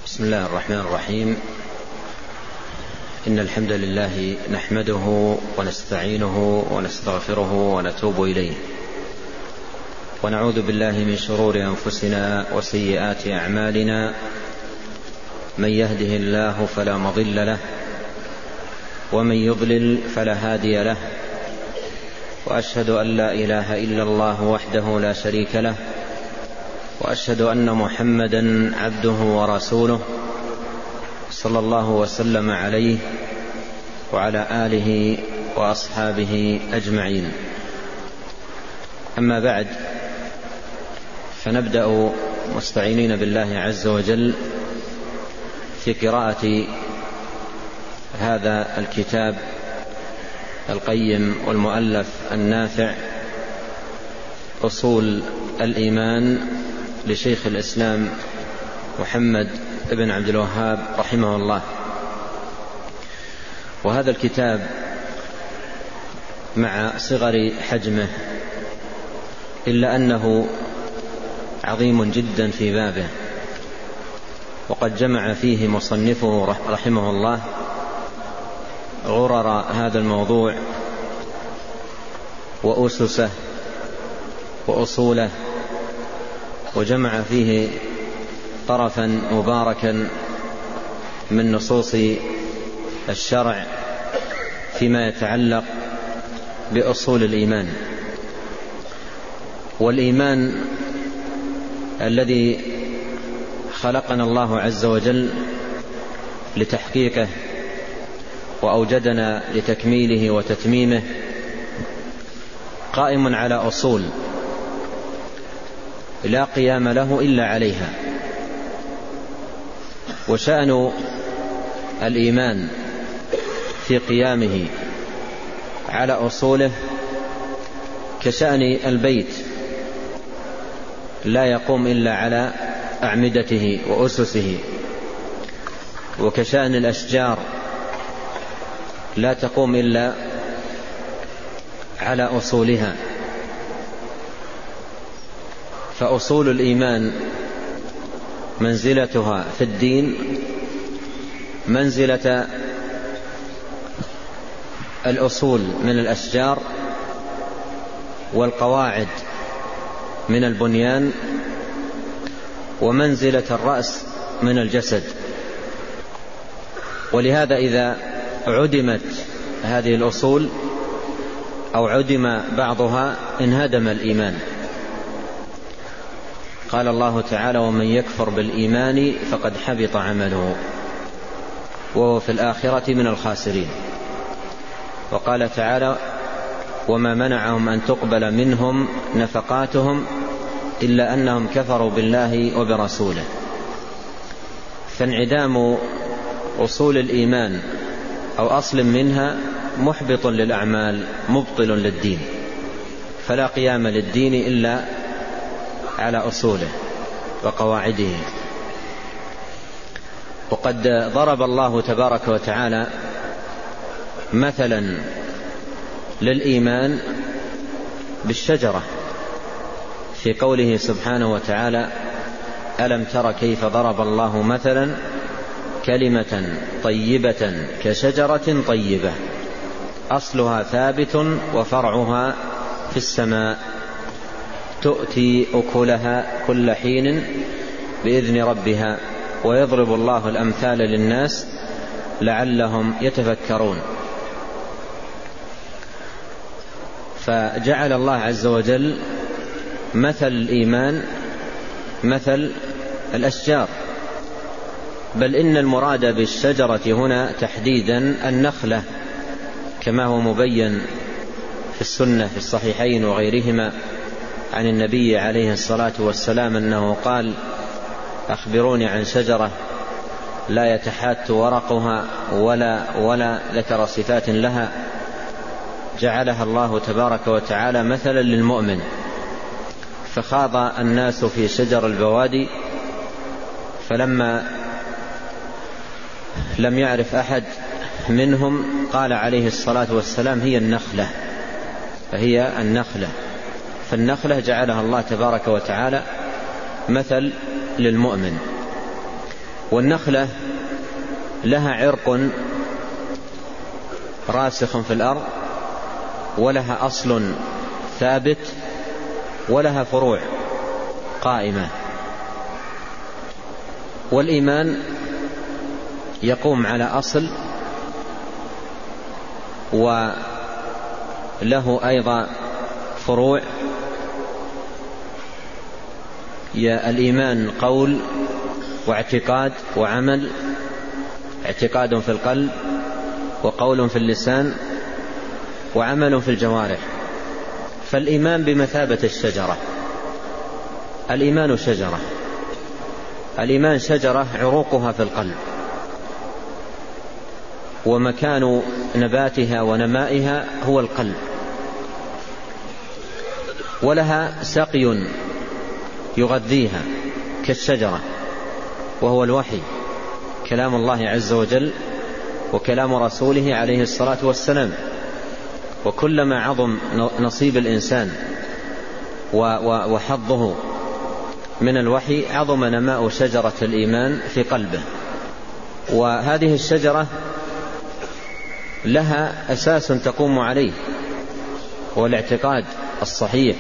بسم الله الرحمن الرحيم. إن الحمد لله نحمده ونستعينه ونستغفره ونتوب إليه، ونعوذ بالله من شرور أنفسنا وسيئات أعمالنا. من يهده الله فلا مضل له، ومن يضلل فلا هادي له، وأشهد أن لا إله إلا الله وحده لا شريك له، وأشهد أن محمدا عبده ورسوله صلى الله وسلم عليه وعلى آله وأصحابه أجمعين. أما بعد، فنبدأ مستعينين بالله عز وجل في قراءة هذا الكتاب القيم والمؤلف النافع أصول الإيمان لشيخ الإسلام محمد بن عبد الوهاب رحمه الله. وهذا الكتاب مع صغر حجمه إلا أنه عظيم جدا في بابه، وقد جمع فيه مصنفه رحمه الله غرر هذا الموضوع وأسسه وأصوله، وجمع فيه طرفا مباركا من نصوص الشرع فيما يتعلق بأصول الإيمان. والإيمان الذي خلقنا الله عز وجل لتحقيقه وأوجدنا لتكميله وتتميمه قائم على أصول لا قيام له إلا عليها. وشأن الإيمان في قيامه على أصوله كشأن البيت لا يقوم إلا على أعمدته وأسسه، وكشأن الأشجار لا تقوم إلا على أصولها. فأصول الإيمان منزلتها في الدين منزلة الأصول من الأشجار والقواعد من البنيان، ومنزلة الرأس من الجسد. ولهذا إذا عدمت هذه الأصول أو عدم بعضها انهدم الإيمان. قال الله تعالى: ومن يكفر بالإيمان فقد حبط عمله وهو في الآخرة من الخاسرين. وقال تعالى: وما منعهم أن تقبل منهم نفقاتهم إلا أنهم كفروا بالله وبرسوله. فانعدام أصول الإيمان أو أصل منها محبط للأعمال مبطل للدين، فلا قيام للدين إلا على أصوله وقواعده. وقد ضرب الله تبارك وتعالى مثلا للإيمان بالشجرة في قوله سبحانه وتعالى: ألم تر كيف ضرب الله مثلا كلمة طيبة كشجرة طيبة أصلها ثابت وفرعها في السماء تؤتي أكلها كل حين بإذن ربها ويضرب الله الأمثال للناس لعلهم يتفكرون. فجعل الله عز وجل مثل الإيمان مثل الأشجار، بل إن المراد بالشجرة هنا تحديدا النخلة، كما هو مبين في السنة في الصحيحين وغيرهما عن النبي عليه الصلاة والسلام أنه قال: أخبروني عن شجرة لا يتحات ورقها ولا ذكر صفات لها، جعلها الله تبارك وتعالى مثلا للمؤمن. فخاض الناس في شجر البوادي، فلما لم يعرف أحد منهم قال عليه الصلاة والسلام: هي النخلة، فهي النخلة. فالنخلة جعلها الله تبارك وتعالى مثل للمؤمن. والنخلة لها عرق راسخ في الأرض، ولها أصل ثابت، ولها فروع قائمة. والإيمان يقوم على أصل، وله أيضا فروع. الإيمان قول واعتقاد وعمل، اعتقاد في القلب، وقول في اللسان، وعمل في الجوارح. فالإيمان بمثابة الشجرة. الإيمان شجرة، الإيمان شجرة عروقها في القلب، ومكان نباتها ونمائها هو القلب، ولها سقي يغذيها كالشجرة وهو الوحي، كلام الله عز وجل وكلام رسوله عليه الصلاة والسلام. وكلما عظم نصيب الإنسان وحظه من الوحي عظم نماء شجرة الإيمان في قلبه. وهذه الشجرة لها أساس تقوم عليه، هو الاعتقاد الصحيح،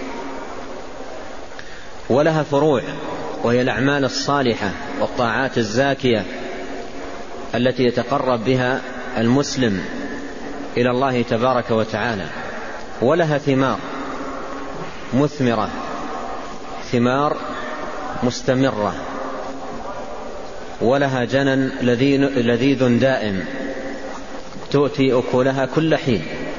ولها فروع، وهي الأعمال الصالحة والطاعات الزاكية التي يتقرب بها المسلم إلى الله تبارك وتعالى. ولها ثمار مثمرة، ثمار مستمرة، ولها جنن لذيذ دائم تؤتي أكلها كل حين.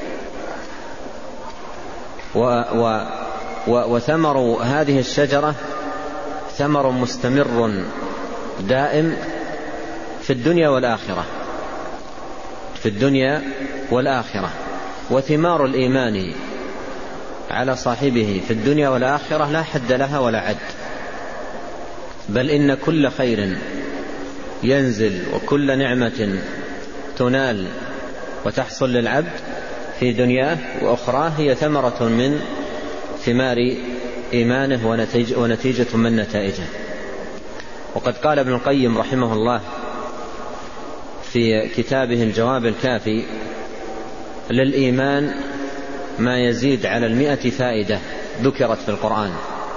وثمر هذه الشجرة ثمر مستمر دائم في الدنيا والآخرة، في الدنيا والآخرة. وثمار الإيمان على صاحبه في الدنيا والآخرة لا حد لها ولا عد، بل إن كل خير ينزل وكل نعمة تنال وتحصل للعبد في دنياه وأخراه هي ثمرة من ثمار إيمانه ونتيجة من نتائجه. وقد قال ابن القيم رحمه الله في كتابه الجواب الكافي: للإيمان ما يزيد على 100 فائدة ذكرت في القرآن،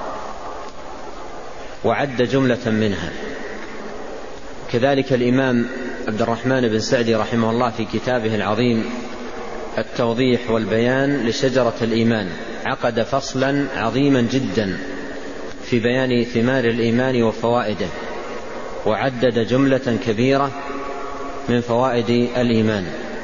وعد جملة منها. كذلك الإمام عبد الرحمن بن سعدي رحمه الله في كتابه العظيم التوضيح والبيان لشجرة الإيمان عقد فصلا عظيما جدا في بيان ثمار الإيمان وفوائده، وعدد جملة كبيرة من فوائد الإيمان.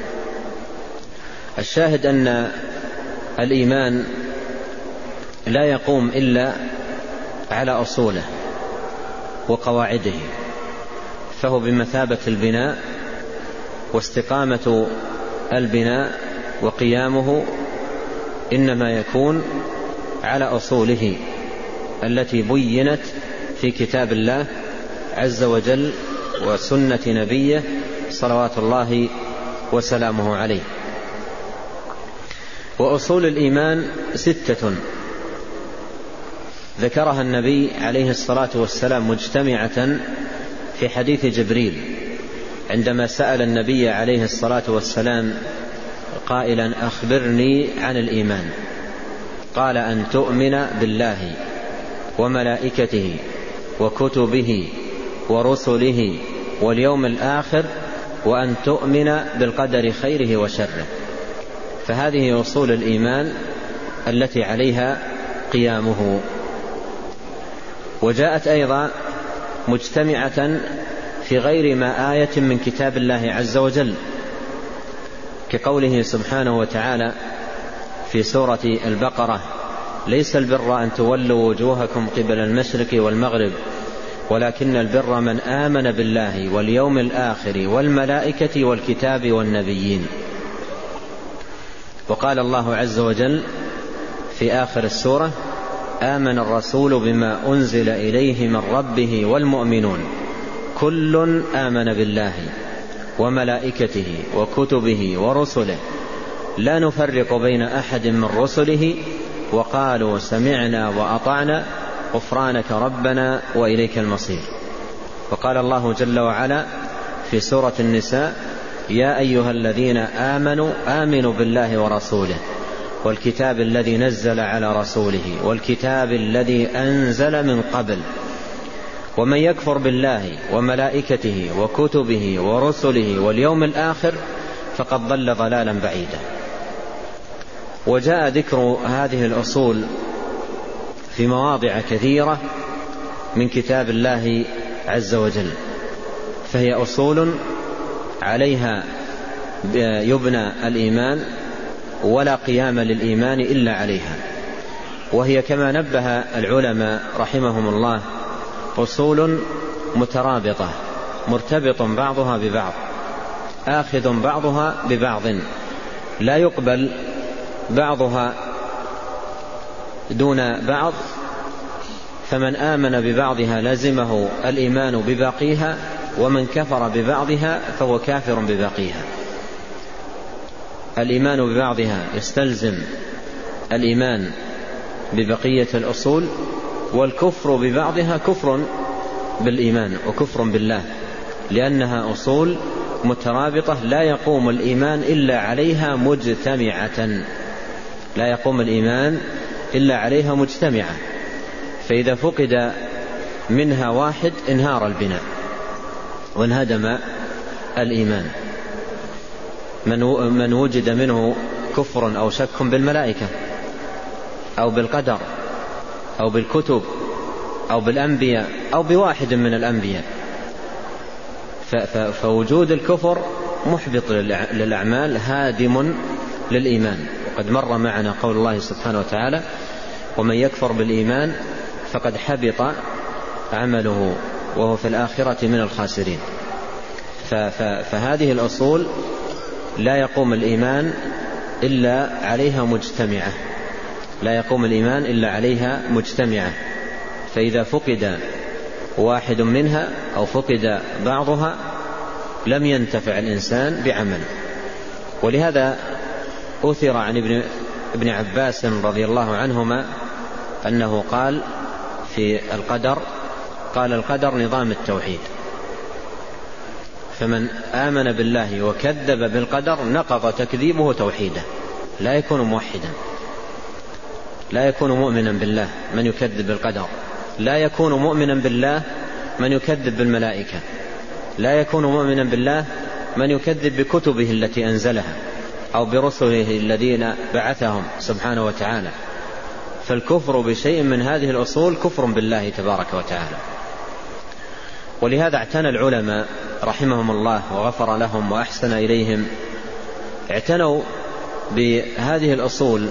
الشاهد أن الإيمان لا يقوم إلا على أصوله وقواعده، فهو بمثابة البناء، واستقامة البناء وقيامه إنما يكون على أصوله التي بينت في كتاب الله عز وجل وسنة نبيه صلوات الله وسلامه عليه. وأصول الإيمان 6 ذكرها النبي عليه الصلاة والسلام مجتمعة في حديث جبريل عندما سأل النبي عليه الصلاة والسلام قائلا: أخبرني عن الإيمان. قال: أن تؤمن بالله وملائكته وكتبه ورسله واليوم الآخر، وأن تؤمن بالقدر خيره وشره. فهذه أصول الإيمان التي عليها قيامه. وجاءت أيضا مجتمعة في غير ما آية من كتاب الله عز وجل، كقوله سبحانه وتعالى في سورة البقرة: ليس البر أن تولوا وجوهكم قبل المشرق والمغرب ولكن البر من آمن بالله واليوم الآخر والملائكة والكتاب والنبيين. وقال الله عز وجل في آخر السورة: آمن الرسول بما أنزل إليه من ربه والمؤمنون كل آمن بالله وملائكته وكتبه ورسله لا نفرق بين أحد من رسله وقالوا سمعنا وأطعنا غفرانك ربنا وإليك المصير. وقال الله جل وعلا في سورة النساء: يا أيها الذين آمنوا آمنوا بالله ورسوله والكتاب الذي نزل على رسوله والكتاب الذي أنزل من قبل ومن يكفر بالله وملائكته وكتبه ورسله واليوم الآخر فقد ضل ضلالا بعيدا. وجاء ذكر هذه الأصول في مواضع كثيرة من كتاب الله عز وجل، فهي أصول عليها يبنى الإيمان ولا قيام للإيمان إلا عليها. وهي كما نبه العلماء رحمهم الله أصول مترابطة مرتبط بعضها ببعض آخذ بعضها ببعض، لا يقبل بعضها دون بعض، فمن آمن ببعضها لزمه الإيمان بباقيها، ومن كفر ببعضها فهو كافر بباقيها. الإيمان ببعضها يستلزم الإيمان ببقية الأصول، والكفر ببعضها كفر بالإيمان وكفر بالله، لأنها أصول مترابطة لا يقوم الإيمان إلا عليها مجتمعة، لا يقوم الإيمان إلا عليها مجتمعة. فإذا فقد منها واحد انهار البناء وانهدم الإيمان. من وجد منه كفر أو شك بالملائكة أو بالقدر أو بالكتب أو بالأنبياء أو بواحد من الأنبياء، فوجود الكفر محبط للأعمال هادم للإيمان. وقد مر معنا قول الله سبحانه وتعالى: ومن يكفر بالإيمان فقد حبط عمله وهو في الآخرة من الخاسرين. فهذه الأصول لا يقوم الإيمان إلا عليها مجتمعة، لا يقوم الإيمان إلا عليها مجتمعة. فإذا فقد واحد منها أو فقد بعضها لم ينتفع الإنسان بعمله. ولهذا أثر عن ابن عباس رضي الله عنهما أنه قال في القدر: قال القدر نظام التوحيد، فمن آمن بالله وكذب بالقدر نقض تكذيبه توحيده، لا يكون موحدا، لا يكون مؤمنا بالله من يكذب بالقدر، لا يكون مؤمنا بالله من يكذب بالملائكة، لا يكون مؤمنا بالله من يكذب بكتبه التي أنزلها أو برسله الذين بعثهم سبحانه وتعالى. فالكفر بشيء من هذه الأصول كفر بالله تبارك وتعالى. ولهذا اعتنى العلماء رحمهم الله وغفر لهم وأحسن إليهم، اعتنوا بهذه الأصول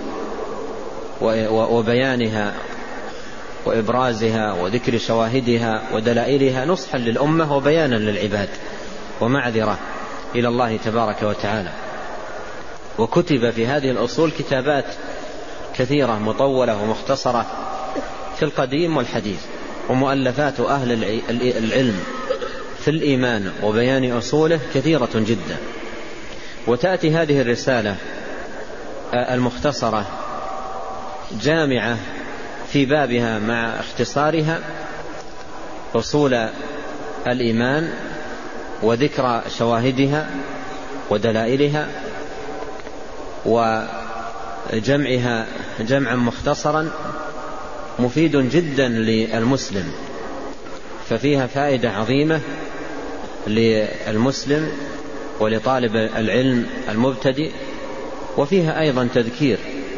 وبيانها وإبرازها وذكر شواهدها ودلائلها نصحا للأمة وبيانا للعباد ومعذرة إلى الله تبارك وتعالى. وكتب في هذه الأصول كتابات كثيرة مطولة ومختصرة في القديم والحديث، ومؤلفات أهل العلم في الإيمان وبيان أصوله كثيرة جدا. وتأتي هذه الرسالة المختصرة جامعة في بابها مع اختصارها أصول الإيمان وذكر شواهدها ودلائلها، وجمعها جمعا مختصرا مفيد جدا للمسلم، ففيها فائدة عظيمة للمسلم ولطالب العلم المبتدئ، وفيها أيضا تذكير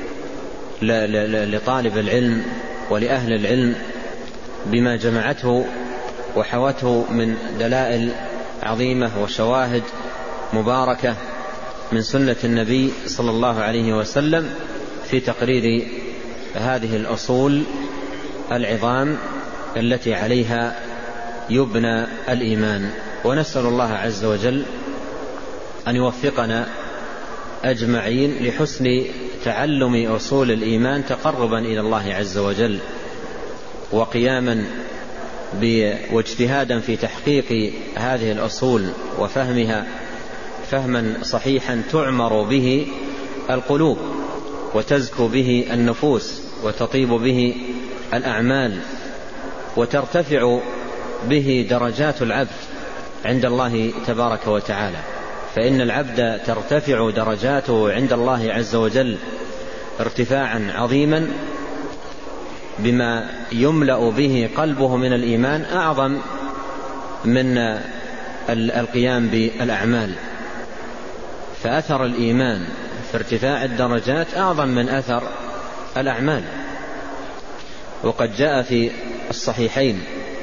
لطالب العلم ولأهل العلم بما جمعته وحوته من دلائل عظيمة وشواهد مباركة من سنة النبي صلى الله عليه وسلم في تقرير هذه الأصول العظام التي عليها يبنى الإيمان. ونسأل الله عز وجل أن يوفقنا أجمعين لحسن تعلم أصول الإيمان تقربا إلى الله عز وجل، وقياما واجتهادا في تحقيق هذه الأصول وفهمها فهما صحيحا تعمر به القلوب وتزكو به النفوس وتطيب به الأعمال وترتفع به درجات العبد عند الله تبارك وتعالى، فإن العبد ترتفع درجاته عند الله عز وجل ارتفاعا عظيما بما يملأ به قلبه من الإيمان أعظم من القيام بالأعمال. فأثر الإيمان في ارتفاع الدرجات أعظم من أثر الأعمال. وقد جاء في الصحيحين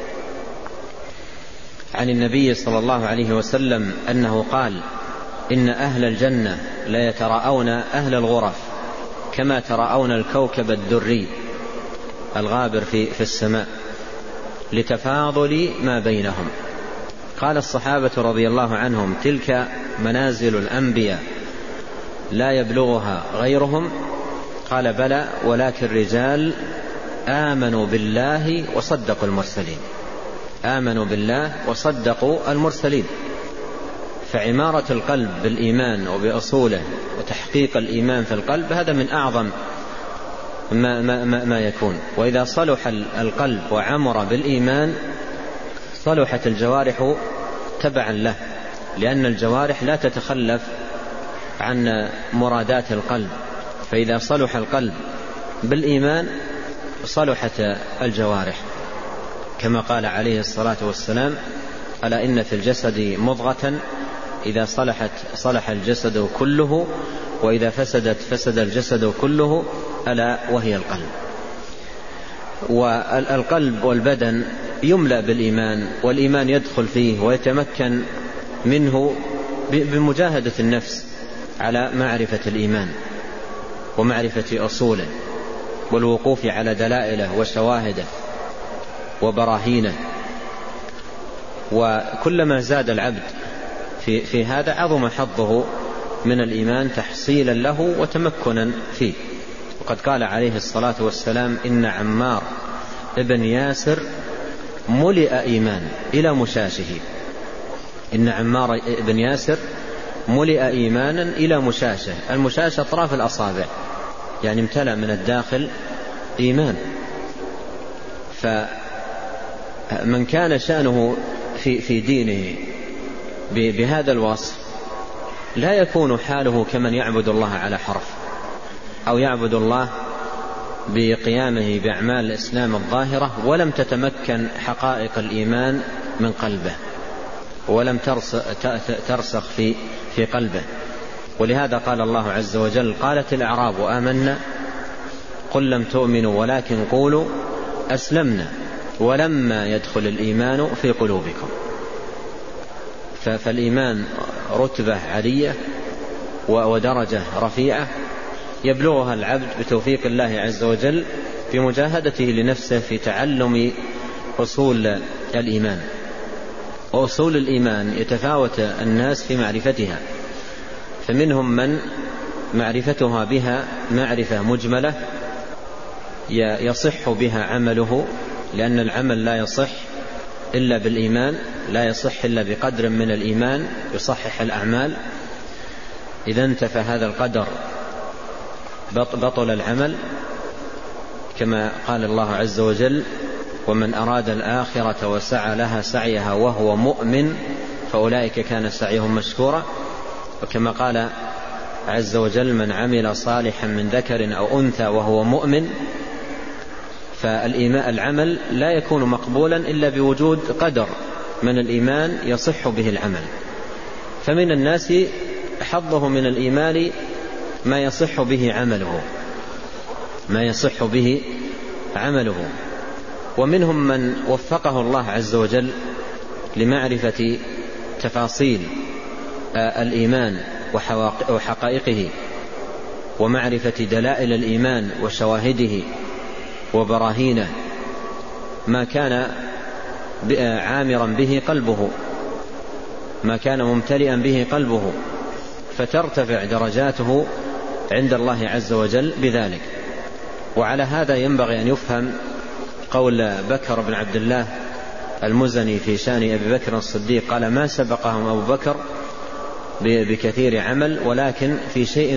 عن النبي صلى الله عليه وسلم أنه قال: إن أهل الجنة لا يتراءون أهل الغرف كما تراءون الكوكب الدري الغابر في السماء لتفاضل ما بينهم. قال الصحابة رضي الله عنهم: تلك منازل الأنبياء لا يبلغها غيرهم. قال: بلى، ولكن رجال آمنوا بالله وصدقوا المرسلين. آمنوا بالله وصدقوا المرسلين. فعمارة القلب بالإيمان وبأصوله وتحقيق الإيمان في القلب هذا من أعظم ما يكون. وإذا صلح القلب وعمر بالإيمان صلحت الجوارح تبعا له، لأن الجوارح لا تتخلف عن مرادات القلب. فإذا صلح القلب بالإيمان صلحت الجوارح، كما قال عليه الصلاة والسلام: ألا إن في الجسد مضغة إذا صلحت صلح الجسد كله، وإذا فسدت فسد الجسد كله، ألا وهي القلب. والقلب والبدن يملأ بالإيمان، والإيمان يدخل فيه ويتمكن منه بمجاهدة النفس على معرفة الإيمان ومعرفة أصوله والوقوف على دلائله وشواهده وبراهينه. وكلما زاد العبد في هذا عظم حظه من الإيمان تحصيلا له وتمكنا فيه. وقد قال عليه الصلاة والسلام: إن عمار ابن ياسر ملئ إيمان إلى مشاشه. إن عمار ابن ياسر ملئ إيمانا إلى مشاشه. المشاشه أطراف الأصابع، يعني امتلأ من الداخل إيمان. فمن كان شأنه في دينه بهذا الوصف لا يكون حاله كمن يعبد الله على حرف، أو يعبد الله بقيامه بأعمال الإسلام الظاهرة ولم تتمكن حقائق الإيمان من قلبه ولم ترسخ في قلبه. ولهذا قال الله عز وجل: قالت الأعراب آمنا قل لم تؤمنوا ولكن قولوا أسلمنا ولما يدخل الإيمان في قلوبكم. فالإيمان رتبة عالية ودرجة رفيعة يبلغها العبد بتوفيق الله عز وجل في مجاهدته لنفسه في تعلم أصول الإيمان. وأصول الإيمان يتفاوت الناس في معرفتها، فمنهم من معرفتها بها معرفة مجملة يصح بها عمله، لأن العمل لا يصح إلا بالإيمان، لا يصح إلا بقدر من الإيمان يصحح الأعمال. إذا انتفى هذا القدر بطل العمل، كما قال الله عز وجل: ومن أراد الآخرة وسعى لها سعيها وهو مؤمن فأولئك كان سعيهم مشكورا. وكما قال عز وجل: من عمل صالحا من ذكر أو أنثى وهو مؤمن. فالعمل لا يكون مقبولا إلا بوجود قدر من الإيمان يصح به العمل. فمن الناس حظه من الإيمان ما يصح به عمله، ومنهم من وفقه الله عز وجل لمعرفة تفاصيل الإيمان وحقائقه، ومعرفة دلائل الإيمان وشواهده وبراهينه، ما كان عامرا به قلبه، ما كان ممتلئا به قلبه، فترتفع درجاته عند الله عز وجل بذلك. وعلى هذا ينبغي أن يفهم قول بكر بن عبد الله المزني في شأن أبي بكر الصديق، قال: ما سبقهم أبو بكر بكثير عمل ولكن في شيء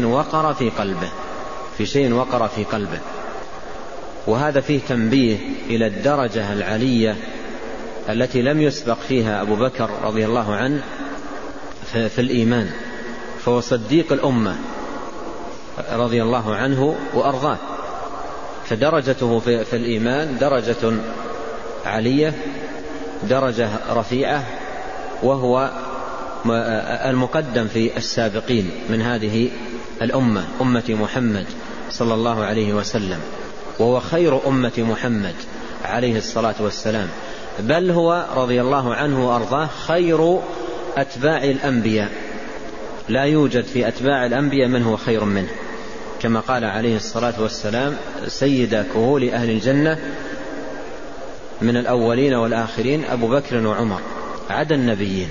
وقر في قلبه. وهذا فيه تنبيه إلى الدرجة العالية التي لم يسبق فيها أبو بكر رضي الله عنه في الإيمان، فهو صديق الأمة رضي الله عنه وأرضاه، فدرجته في الإيمان درجة عالية، درجة رفيعة، وهو المقدم في السابقين من هذه الأمة، أمة محمد صلى الله عليه وسلم، وهو خير أمة محمد عليه الصلاة والسلام، بل هو رضي الله عنه وأرضاه خير أتباع الأنبياء، لا يوجد في أتباع الأنبياء من هو خير منه، كما قال عليه الصلاة والسلام: سيد كهول أهل الجنة من الأولين والآخرين أبو بكر وعمر عدا النبيين.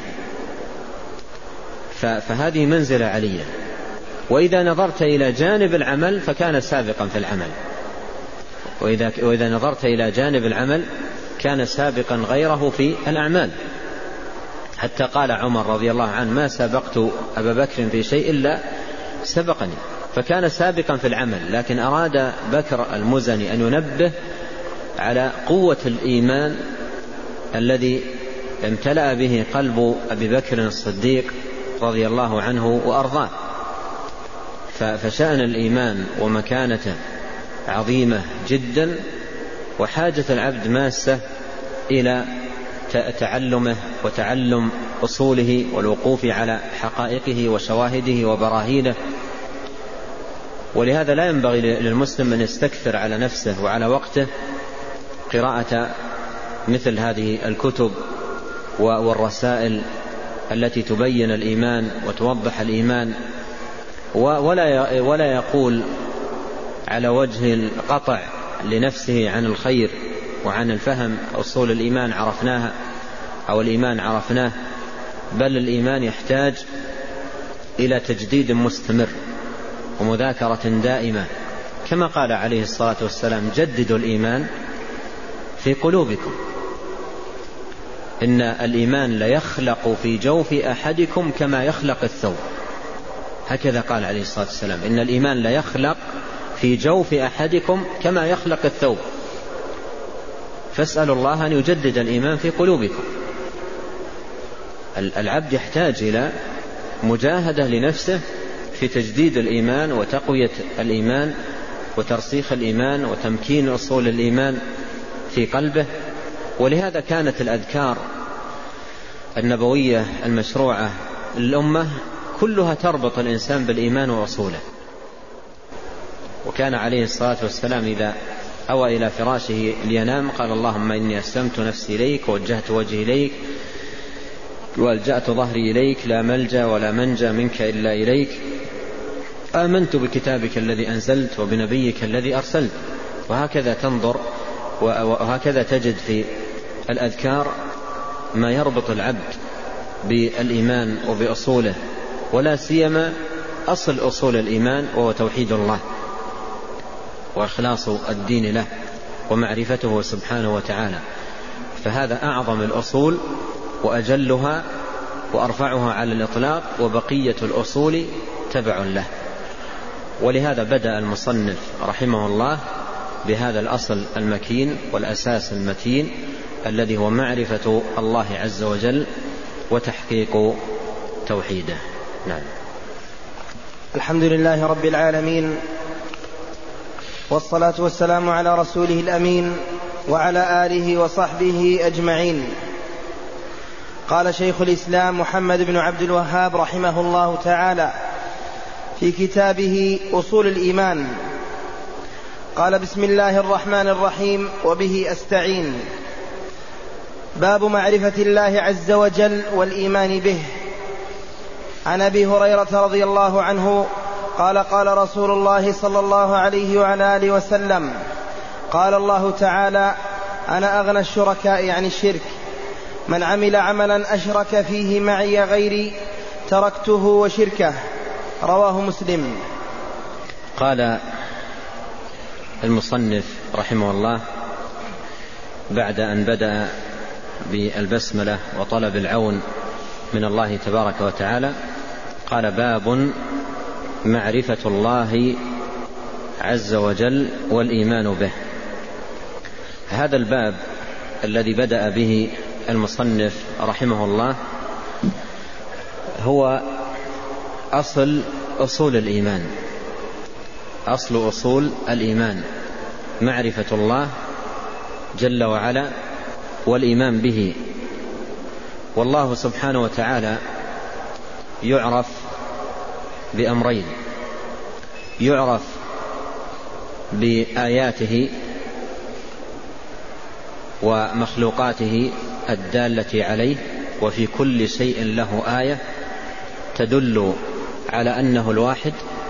فهذه منزلة علية. وإذا نظرت إلى جانب العمل فكان سابقا في العمل، وإذا نظرت إلى جانب العمل كان سابقا غيره في الأعمال، حتى قال عمر رضي الله عنه: ما سبقت أبا بكر في شيء إلا سبقني، فكان سابقا في العمل. لكن أراد بكر المزني أن ينبه على قوة الإيمان الذي امتلأ به قلب أبي بكر الصديق رضي الله عنه وأرضاه، فشأن الإيمان ومكانته عظيمة جدا، وحاجة العبد ماسة إلى تعلمه وتعلم أصوله والوقوف على حقائقه وشواهده وبراهينه. ولهذا لا ينبغي للمسلم أن يستكثر على نفسه وعلى وقته قراءة مثل هذه الكتب والرسائل التي تبين الإيمان وتوضح الإيمان، ولا يقول على وجه القطع لنفسه عن الخير وعن الفهم أصول الإيمان عرفناها أو الإيمان عرفناه، بل الإيمان يحتاج إلى تجديد مستمر ومذاكرة دائمة، كما قال عليه الصلاة والسلام: جددوا الإيمان في قلوبكم، إن الإيمان ليخلق في جوف أحدكم كما يخلق الثوب. هكذا قال عليه الصلاة والسلام: إن الإيمان ليخلق في جوف أحدكم كما يخلق الثوب. فاسألوا الله أن يجدد الإيمان في قلوبكم. العبد يحتاج إلى مجاهدة لنفسه في تجديد الإيمان وتقوية الإيمان وترسيخ الإيمان وتمكين أصول الإيمان في قلبه. ولهذا كانت الأذكار النبوية المشروعة للأمة كلها تربط الإنسان بالإيمان وأصوله. وكان عليه الصلاة والسلام إذا أوى إلى فراشه لينام قال: اللهم إني أسلمت نفسي إليك ووجهت وجهي إليك والجأت ظهري إليك، لا ملجأ ولا منجى منك إلا إليك، آمنت بكتابك الذي أنزلت وبنبيك الذي أرسلت. وهكذا تنظر وهكذا تجد في الأذكار ما يربط العبد بالإيمان وبأصوله، ولا سيما أصل أصول الإيمان وهو توحيد الله وإخلاص الدين له ومعرفته سبحانه وتعالى. فهذا أعظم الأصول وأجلها وأرفعها على الإطلاق، وبقية الأصول تبع له. ولهذا بدأ المصنف رحمه الله بهذا الأصل المكين والأساس المتين الذي هو معرفة الله عز وجل وتحقيق توحيده. نعم. الحمد لله رب العالمين، والصلاة والسلام على رسوله الأمين وعلى آله وصحبه أجمعين. قال شيخ الإسلام محمد بن عبد الوهاب رحمه الله تعالى في كتابه أصول الإيمان، قال: بسم الله الرحمن الرحيم، وبه أستعين. باب معرفة الله عز وجل والإيمان به. عن أبي هريرة رضي الله عنه قال: قال رسول الله صلى الله عليه وعلى آله وسلم: قال الله تعالى: أنا أغنى الشركاء عن الشرك، من عمل عملا أشرك فيه معي غيري تركته وشركه. رواه مسلم. قال المصنف رحمه الله بعد أن بدأ بالبسملة وطلب العون من الله تبارك وتعالى، قال: باب معرفة الله عز وجل والإيمان به. هذا الباب الذي بدأ به المصنف رحمه الله هو أصل الإيمان، أصل الإيمان معرفة الله جل وعلا والإيمان به. والله سبحانه وتعالى يعرف بأمرين: يعرف بآياته ومخلوقاته الدالة عليه، وفي كل شيء له آية تدل على أنه الواحد.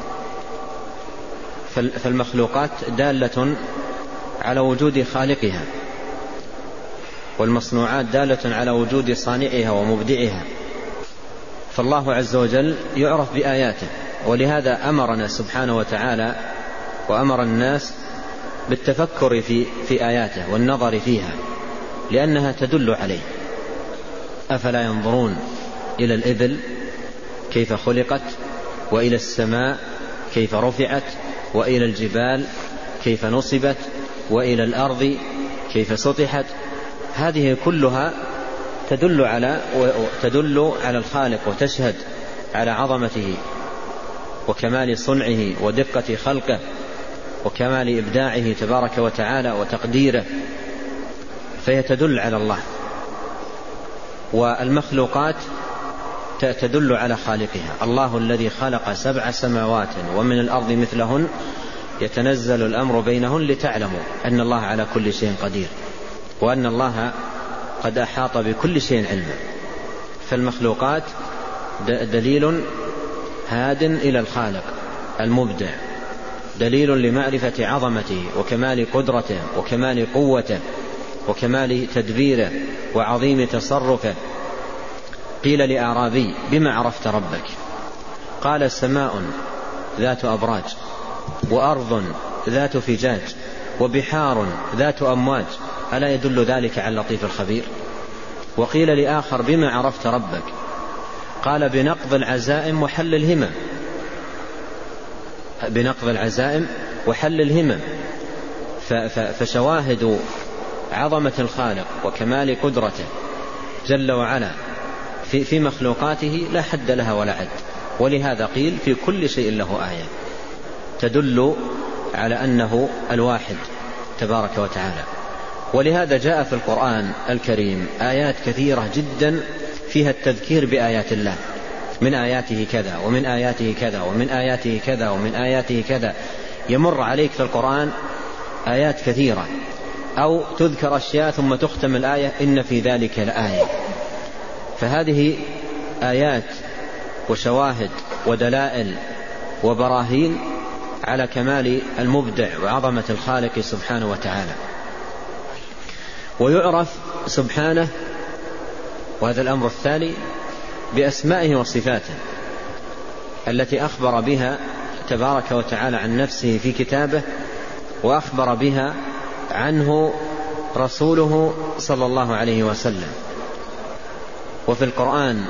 فالمخلوقات دالة على وجود خالقها، والمصنوعات دالة على وجود صانعها ومبدعها. فالله عز وجل يعرف بآياته، ولهذا أمرنا سبحانه وتعالى وأمر الناس بالتفكر في آياته والنظر فيها، لأنها تدل عليه. أفلا ينظرون إلى الإبل كيف خلقت، وإلى السماء كيف رفعت، وإلى الجبال كيف نصبت، وإلى الأرض كيف سطحت. هذه كلها تدل على الخالق، وتشهد على عظمته وكمال صنعه ودقة خلقه وكمال إبداعه تبارك وتعالى وتقديره، فهي تدل على الله. والمخلوقات تدل على خالقها. الله الذي خلق 7 سماوات ومن الأرض مثلهن يتنزل الأمر بينهن لتعلموا أن الله على كل شيء قدير، وأن الله قد أحاط بكل شيء علما. فالمخلوقات دليل هاد إلى الخالق المبدع، دليل لمعرفة عظمته وكمال قدرته وكمال قوته وكمال تدبيره وعظيم تصرفه. قيل لأعرابي: بما عرفت ربك؟ قال: سماء ذات أبراج، وأرض ذات فجاج، وبحار ذات أمواج، ألا يدل ذلك على اللطيف الخبير؟ وقيل لآخر: بما عرفت ربك؟ قال: بنقض العزائم وحل الهمم. بنقض العزائم وحل الهمم. فشواهد عظمة الخالق وكمال قدرته جل وعلا في مخلوقاته لا حد لها ولا عد، ولهذا قيل في كل شيء له آية تدل على أنه الواحد تبارك وتعالى. ولهذا جاء في القرآن الكريم آيات كثيرة جدا فيها التذكير بآيات الله، من آياته كذا ومن آياته كذا ومن آياته كذا ومن آياته كذا. يمر عليك في القرآن آيات كثيرة، أو تذكر أشياء ثم تختم الآية إن في ذلك لآية. فهذه آيات وشواهد ودلائل وبراهين على كمال المبدع وعظمة الخالق سبحانه وتعالى. ويعرف سبحانه، وهذا الأمر الثاني، بأسمائه وصفاته التي أخبر بها تبارك وتعالى عن نفسه في كتابه، وأخبر بها عنه رسوله صلى الله عليه وسلم. وفي القرآن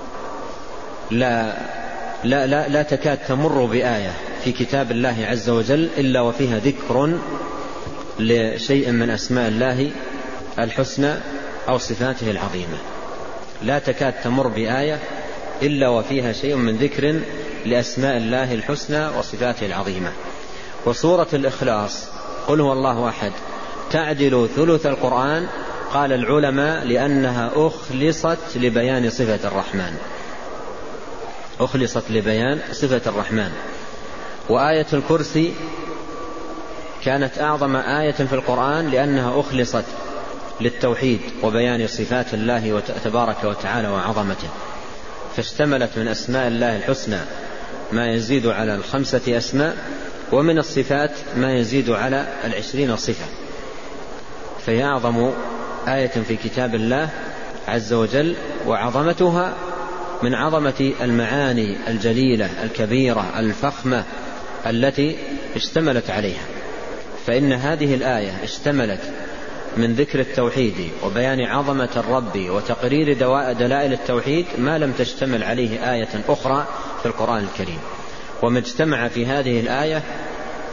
لا تكاد تمر بآية في كتاب الله عز وجل إلا وفيها ذكر لشيء من أسماء الله الحسنى أو صفاته العظيمة. لا تكاد تمر بآية إلا وفيها شيء من ذكر لأسماء الله الحسنى وصفاته العظيمة. وسورة الإخلاص قل هو الله أحد تعدل ثلث القرآن، قال العلماء لأنها أخلصت لبيان صفة الرحمن، أخلصت لبيان صفة الرحمن. وآية الكرسي كانت أعظم آية في القرآن لأنها أخلصت للتوحيد وبيان صفات الله تبارك وتعالى وعظمته، فاشتملت من أسماء الله الحسنى ما يزيد على 5 أسماء، ومن الصفات ما يزيد على 20 صفة. فهي أعظم آية في كتاب الله عز وجل، وعظمتها من عظمة المعاني الجليلة الكبيرة الفخمة التي اشتملت عليها. فإن هذه الآية اشتملت من ذكر التوحيد وبيان عظمة الرب وتقرير دلائل التوحيد ما لم تشتمل عليه آية أخرى في القرآن الكريم. وما اجتمع في هذه الآية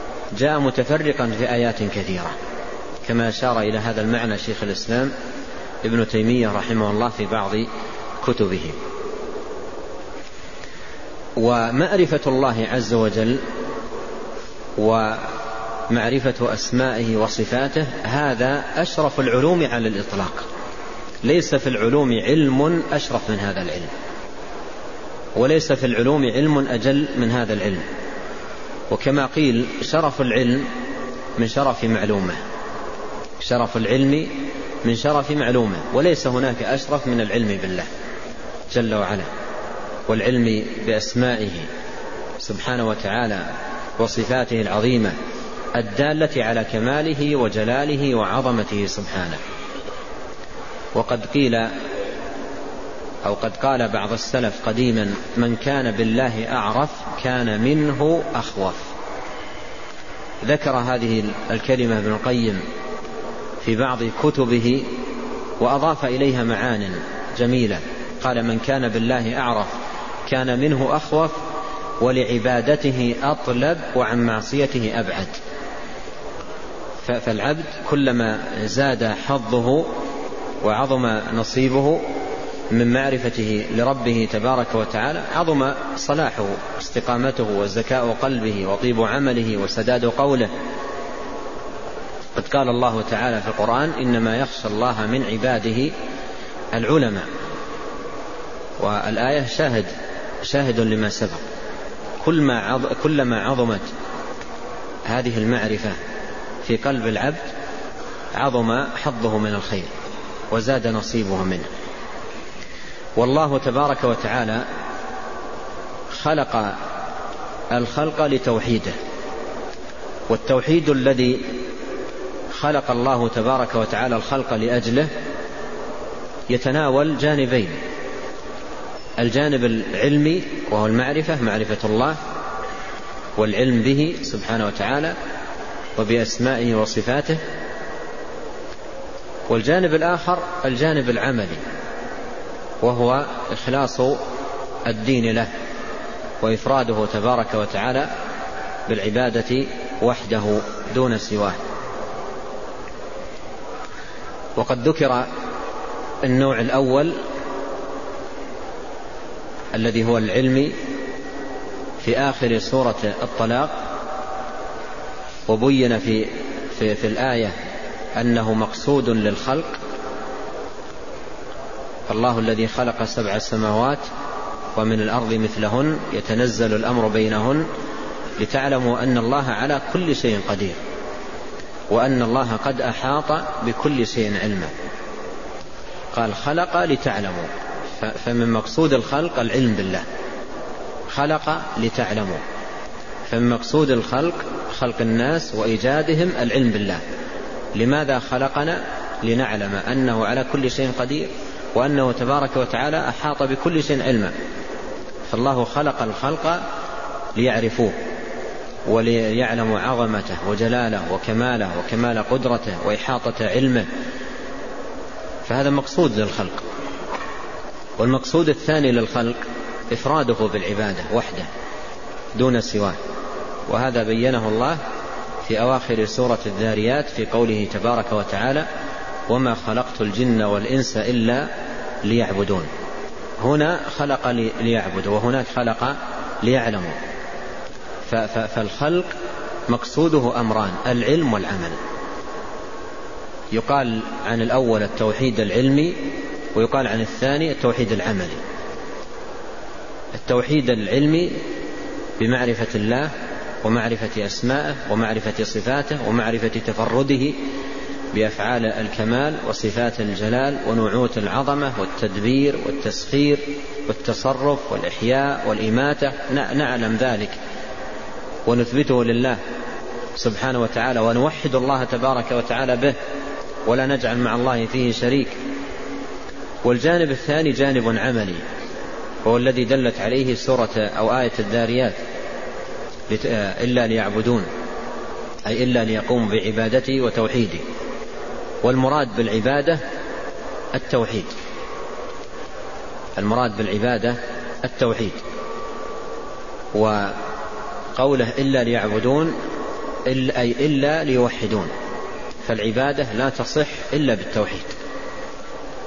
جاء متفرقا في آيات كثيرة، كما أشار إلى هذا المعنى شيخ الإسلام ابن تيمية رحمه الله في بعض كتبه. ومعرفة الله عز وجل ومعرفة أسمائه وصفاته هذا أشرف العلوم على الإطلاق، ليس في العلوم علم أشرف من هذا العلم، وليس في العلوم علم أجل من هذا العلم. وكما قيل شرف العلم من شرف معلومه، شرف العلم من شرف معلومه، وليس هناك أشرف من العلم بالله جل وعلا، والعلم بأسمائه سبحانه وتعالى وصفاته العظيمة الدالة على كماله وجلاله وعظمته سبحانه. وقد قيل أو قد قال بعض السلف قديما: من كان بالله أعرف كان منه أخوف. ذكر هذه الكلمة ابن القيم في بعض كتبه وأضاف إليها معان جميلة. قال: من كان بالله أعرف كان منه أخوف، ولعبادته أطلب، وعن معصيته أبعد. فالعبد كلما زاد حظه وعظم نصيبه من معرفته لربه تبارك وتعالى عظم صلاحه واستقامته وزكاء قلبه وطيب عمله وسداد قوله. قد قال الله تعالى في القرآن: إنما يخشى الله من عباده العلماء. والآية شاهد لما سبق. كلما عظمت هذه المعرفة في قلب العبد عظم حظه من الخير وزاد نصيبه منه. والله تبارك وتعالى خلق الخلق لتوحيده، والتوحيد الذي خلق الله تبارك وتعالى الخلق لأجله يتناول جانبين: الجانب العلمي وهو المعرفة، معرفة الله والعلم به سبحانه وتعالى وبأسمائه وصفاته، والجانب الآخر الجانب العملي وهو إخلاص الدين له وإفراده تبارك وتعالى بالعبادة وحده دون سواه. وقد ذكر النوع الأول الذي هو العلم في آخر سورة الطلاق، وبين في الآية أنه مقصود للخلق. الله الذي خلق 7 سماوات ومن الأرض مثلهن يتنزل الأمر بينهن لتعلموا أن الله على كل شيء قدير وأن الله قد أحاط بكل شيء علما. قال: خلق لتعلموا، فمن مقصود الخلق العلم بالله. خلق لتعلموا، فمن مقصود الخلق خلق الناس وإيجادهم العلم بالله. لماذا خلقنا؟ لنعلم أنه على كل شيء قدير وأنه تبارك وتعالى أحاط بكل شيء علما. فالله خلق الخلق ليعرفوه وليعلموا عظمته وجلاله وكماله وكمال قدرته وإحاطة علمه، فهذا مقصود للخلق. والمقصود الثاني للخلق إفراده بالعبادة وحده دون سواه، وهذا بينه الله في أواخر سورة الذاريات في قوله تبارك وتعالى: وما خلقت الجن والإنس إلا ليعبدون. هنا خلق ليعبدوا، وهناك خلق ليعلموا. فالخلق مقصوده أمران: العلم والعمل. يقال عن الأول التوحيد العلمي، ويقال عن الثاني التوحيد العملي. التوحيد العلمي بمعرفة الله ومعرفة أسمائه ومعرفة صفاته ومعرفة تفرده بأفعال الكمال وصفات الجلال ونعوت العظمة والتدبير والتسخير والتصرف والإحياء والإماتة. نعلم ذلك ونثبته لله سبحانه وتعالى، ونوحد الله تبارك وتعالى به ولا نجعل مع الله فيه شريك. والجانب الثاني جانب عملي، وهو الذي دلت عليه سورة أو آية الذاريات: إلا ليعبدون، أي إلا ليقوموا بعبادتي وتوحيدي. والمراد بالعبادة التوحيد، المراد بالعبادة التوحيد. وقوله إلا ليعبدون أي إلا ليوحدون، فالعبادة لا تصح إلا بالتوحيد،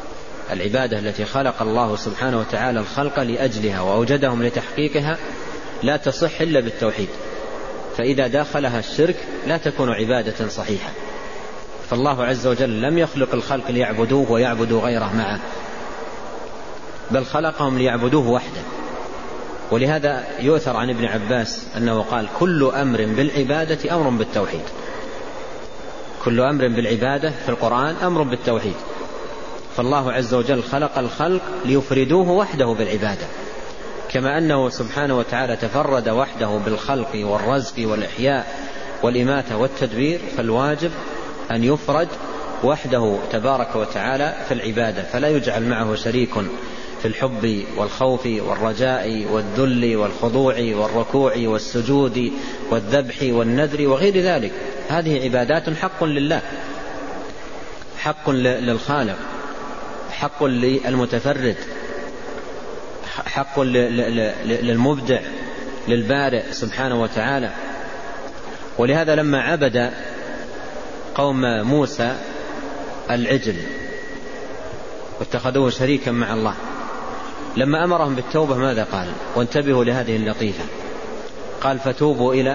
العبادة التي خلق الله سبحانه وتعالى الخلق لأجلها وأوجدهم لتحقيقها لا تصح إلا بالتوحيد، فإذا داخلها الشرك لا تكون عبادة صحيحة. فالله عز وجل لم يخلق الخلق ليعبدوه ويعبدوا غيره معه، بل خلقهم ليعبدوه وحده. ولهذا يؤثر عن ابن عباس أنه قال: كل أمر بالعبادة أمر بالتوحيد. كل أمر بالعبادة في القرآن أمر بالتوحيد. فالله عز وجل خلق الخلق ليفردوه وحده بالعبادة، كما أنه سبحانه وتعالى تفرد وحده بالخلق والرزق والإحياء والإماتة والتدبير، فالواجب أن يفرد وحده تبارك وتعالى في العبادة، فلا يجعل معه شريك في الحب والخوف والرجاء والذل والخضوع والركوع والسجود والذبح والنذر وغير ذلك. هذه عبادات حق لله، حق للخالق، حق للمتفرد، حق للمبدع للبارئ سبحانه وتعالى. ولهذا لما عبد قوم موسى العجل واتخذوه شريكا مع الله، لما أمرهم بالتوبة ماذا قال؟ وانتبهوا لهذه اللطيفة، قال: فتوبوا إلى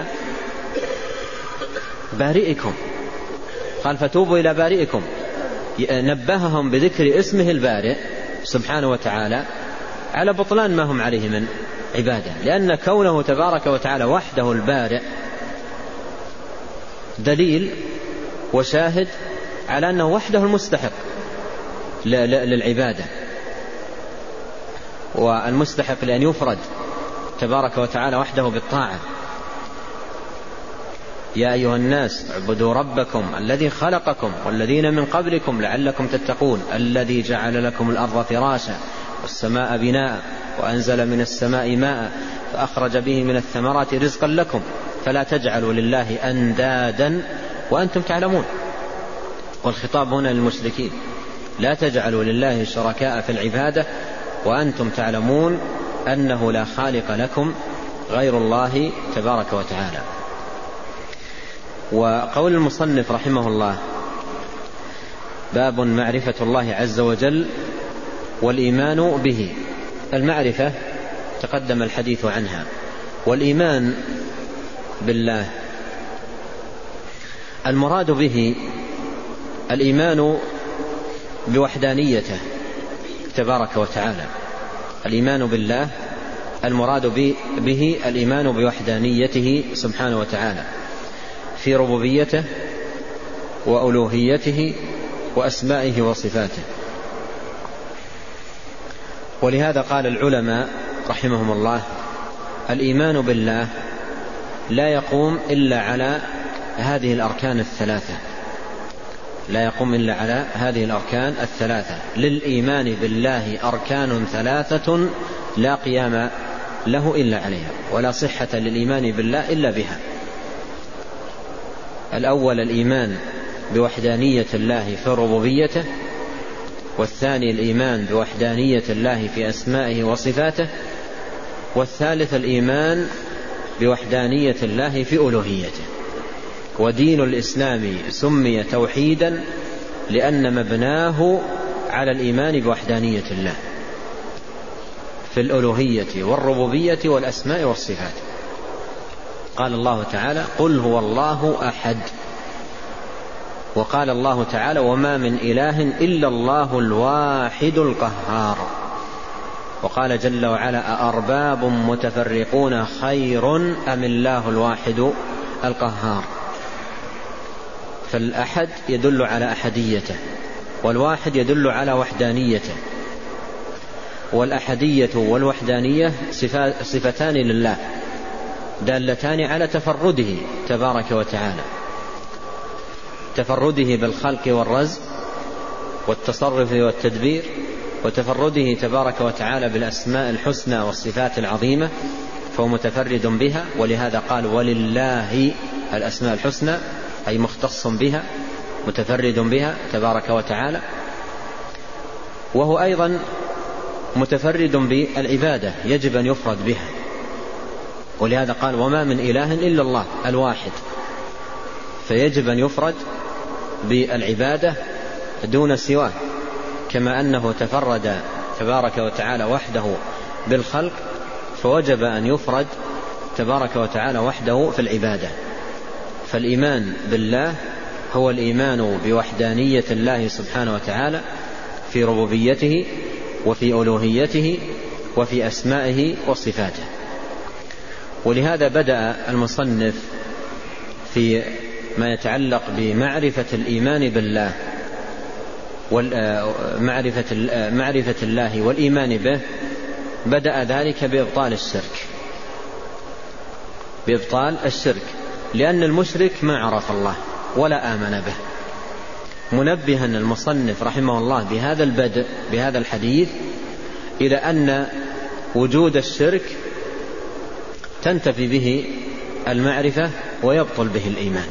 بارئكم. قال: فتوبوا إلى بارئكم، نبههم بذكر اسمه البارئ سبحانه وتعالى على بطلان ما هم عليه من عبادة، لأن كونه تبارك وتعالى وحده البارئ دليل وشاهد على أنه وحده المستحق للعبادة والمستحق لأن يفرد تبارك وتعالى وحده بالطاعة. يا أيها الناس اعبدوا ربكم الذي خلقكم والذين من قبلكم لعلكم تتقون الذي جعل لكم الأرض فراشا والسماء بناء وأنزل من السماء ماء فأخرج به من الثمرات رزقا لكم فلا تجعلوا لله أندادا وأنتم تعلمون. والخطاب هنا للمشركين: لا تجعلوا لله شركاء في العبادة وأنتم تعلمون أنه لا خالق لكم غير الله تبارك وتعالى. وقول المصنف رحمه الله: باب معرفة الله عز وجل والإيمان به. المعرفة تقدم الحديث عنها، والإيمان بالله المراد به الإيمان بوحدانيته تبارك وتعالى. الإيمان بالله المراد به الإيمان بوحدانيته سبحانه وتعالى في ربوبيته وألوهيته وأسمائه وصفاته. ولهذا قال العلماء رحمهم الله: الإيمان بالله لا يقوم إلا على هذه الأركان الثلاثة، لا يقوم إلا على هذه الأركان الثلاثة. للإيمان بالله أركان ثلاثة لا قيام له إلا عليها، ولا صحة للإيمان بالله إلا بها. الأول الإيمان بوحدانية الله في ربوبيته، والثاني الإيمان بوحدانية الله في أسمائه وصفاته، والثالث الإيمان بوحدانية الله في ألوهيته. ودين الإسلام سمي توحيدا لأن مبناه على الإيمان بوحدانية الله في الألوهية والربوبية والأسماء والصفات. قال الله تعالى: قل هو الله أحد. وقال الله تعالى: وما من إله إلا الله الواحد القهار. وقال جل وعلا: أأرباب متفرقون خير أم الله الواحد القهار. فالأحد يدل على أحديته، والواحد يدل على وحدانيته. والأحدية والوحدانية صفتان لله دالتان على تفرده تبارك وتعالى، تفرده بالخلق والرزق والتصرف والتدبير، وتفرده تبارك وتعالى بالأسماء الحسنى والصفات العظيمة، فهو متفرد بها. ولهذا قال: ولله الأسماء الحسنى، أي مختص بها متفرد بها تبارك وتعالى. وهو أيضا متفرد بالعبادة، يجب أن يفرد بها. ولهذا قال: وما من إله إلا الله الواحد، فيجب أن يفرد بالعبادة دون سواه كما أنه تفرد تبارك وتعالى وحده بالخلق، فوجب أن يفرد تبارك وتعالى وحده في العبادة. فالإيمان بالله هو الإيمان بوحدانية الله سبحانه وتعالى في ربوبيته وفي ألوهيته وفي أسمائه وصفاته. ولهذا بدأ المصنف في ما يتعلق بمعرفة الإيمان بالله معرفة الله والإيمان به، بدأ ذلك بإبطال الشرك، لأن المشرك ما عرف الله ولا آمن به، منبها المصنف رحمه الله بهذا البدء بهذا الحديث إلى أن وجود الشرك تنتفي به المعرفة ويبطل به الإيمان.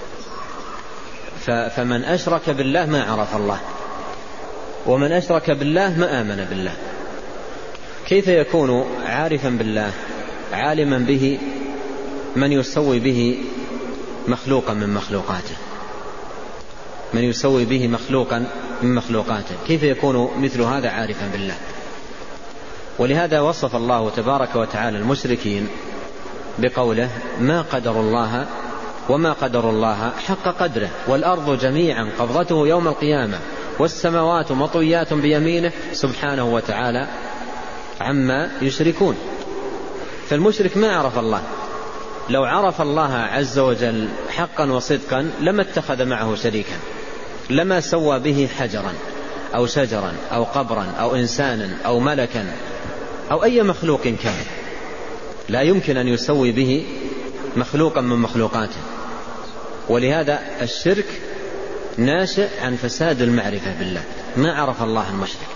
فمن أشرك بالله ما عرف الله، ومن أشرك بالله ما آمن بالله. كيف يكون عارفا بالله عالما به من يسوي به مخلوقا من مخلوقاته، من يسوي به مخلوقا من مخلوقاته؟ كيف يكون مثل هذا عارفا بالله؟ ولهذا وصف الله تبارك وتعالى المشركين بقوله: ما قدر الله وما قدر الله حق قدره، والأرض جميعا قبضته يوم القيامة والسماوات مطويات بيمينه سبحانه وتعالى عما يشركون. فالمشرك ما عرف الله. لو عرف الله عز وجل حقا وصدقا لما اتخذ معه شريكا، لما سوى به حجرا أو شجرا أو قبرا أو إنسانا أو ملكا أو أي مخلوق كان. لا يمكن أن يسوي به مخلوقا من مخلوقاته. ولهذا الشرك ناشئ عن فساد المعرفة بالله، ما عرف الله المشرك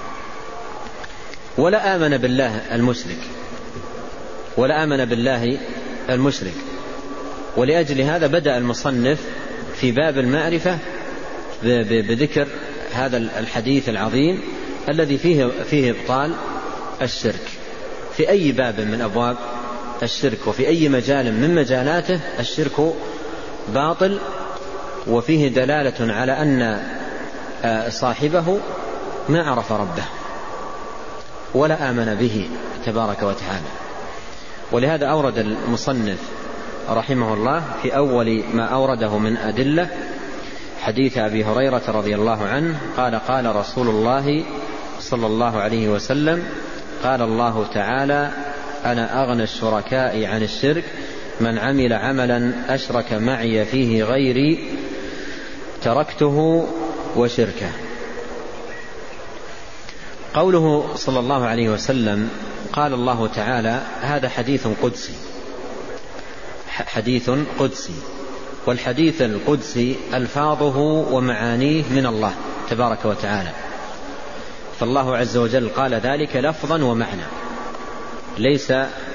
ولا آمن بالله المشرك. ولأجل هذا بدأ المصنف في باب المعرفة بذكر هذا الحديث العظيم الذي فيه إبطال الشرك. في أي باب من أبواب الشرك وفي أي مجال من مجالاته الشرك باطل، وفيه دلالة على أن صاحبه ما عرف ربه ولا آمن به تبارك وتعالى. ولهذا أورد المصنف رحمه الله في أول ما أورده من أدلة حديث أبي هريرة رضي الله عنه قال: قال رسول الله صلى الله عليه وسلم: قال الله تعالى: أنا أغنى الشركاء عن الشرك، من عمل عملا أشرك معي فيه غيري تركته وشركه. قوله صلى الله عليه وسلم قال الله تعالى هذا حديث قدسي، والحديث القدسي ألفاظه ومعانيه من الله تبارك وتعالى. فالله عز وجل قال ذلك لفظا ومعنى، ليس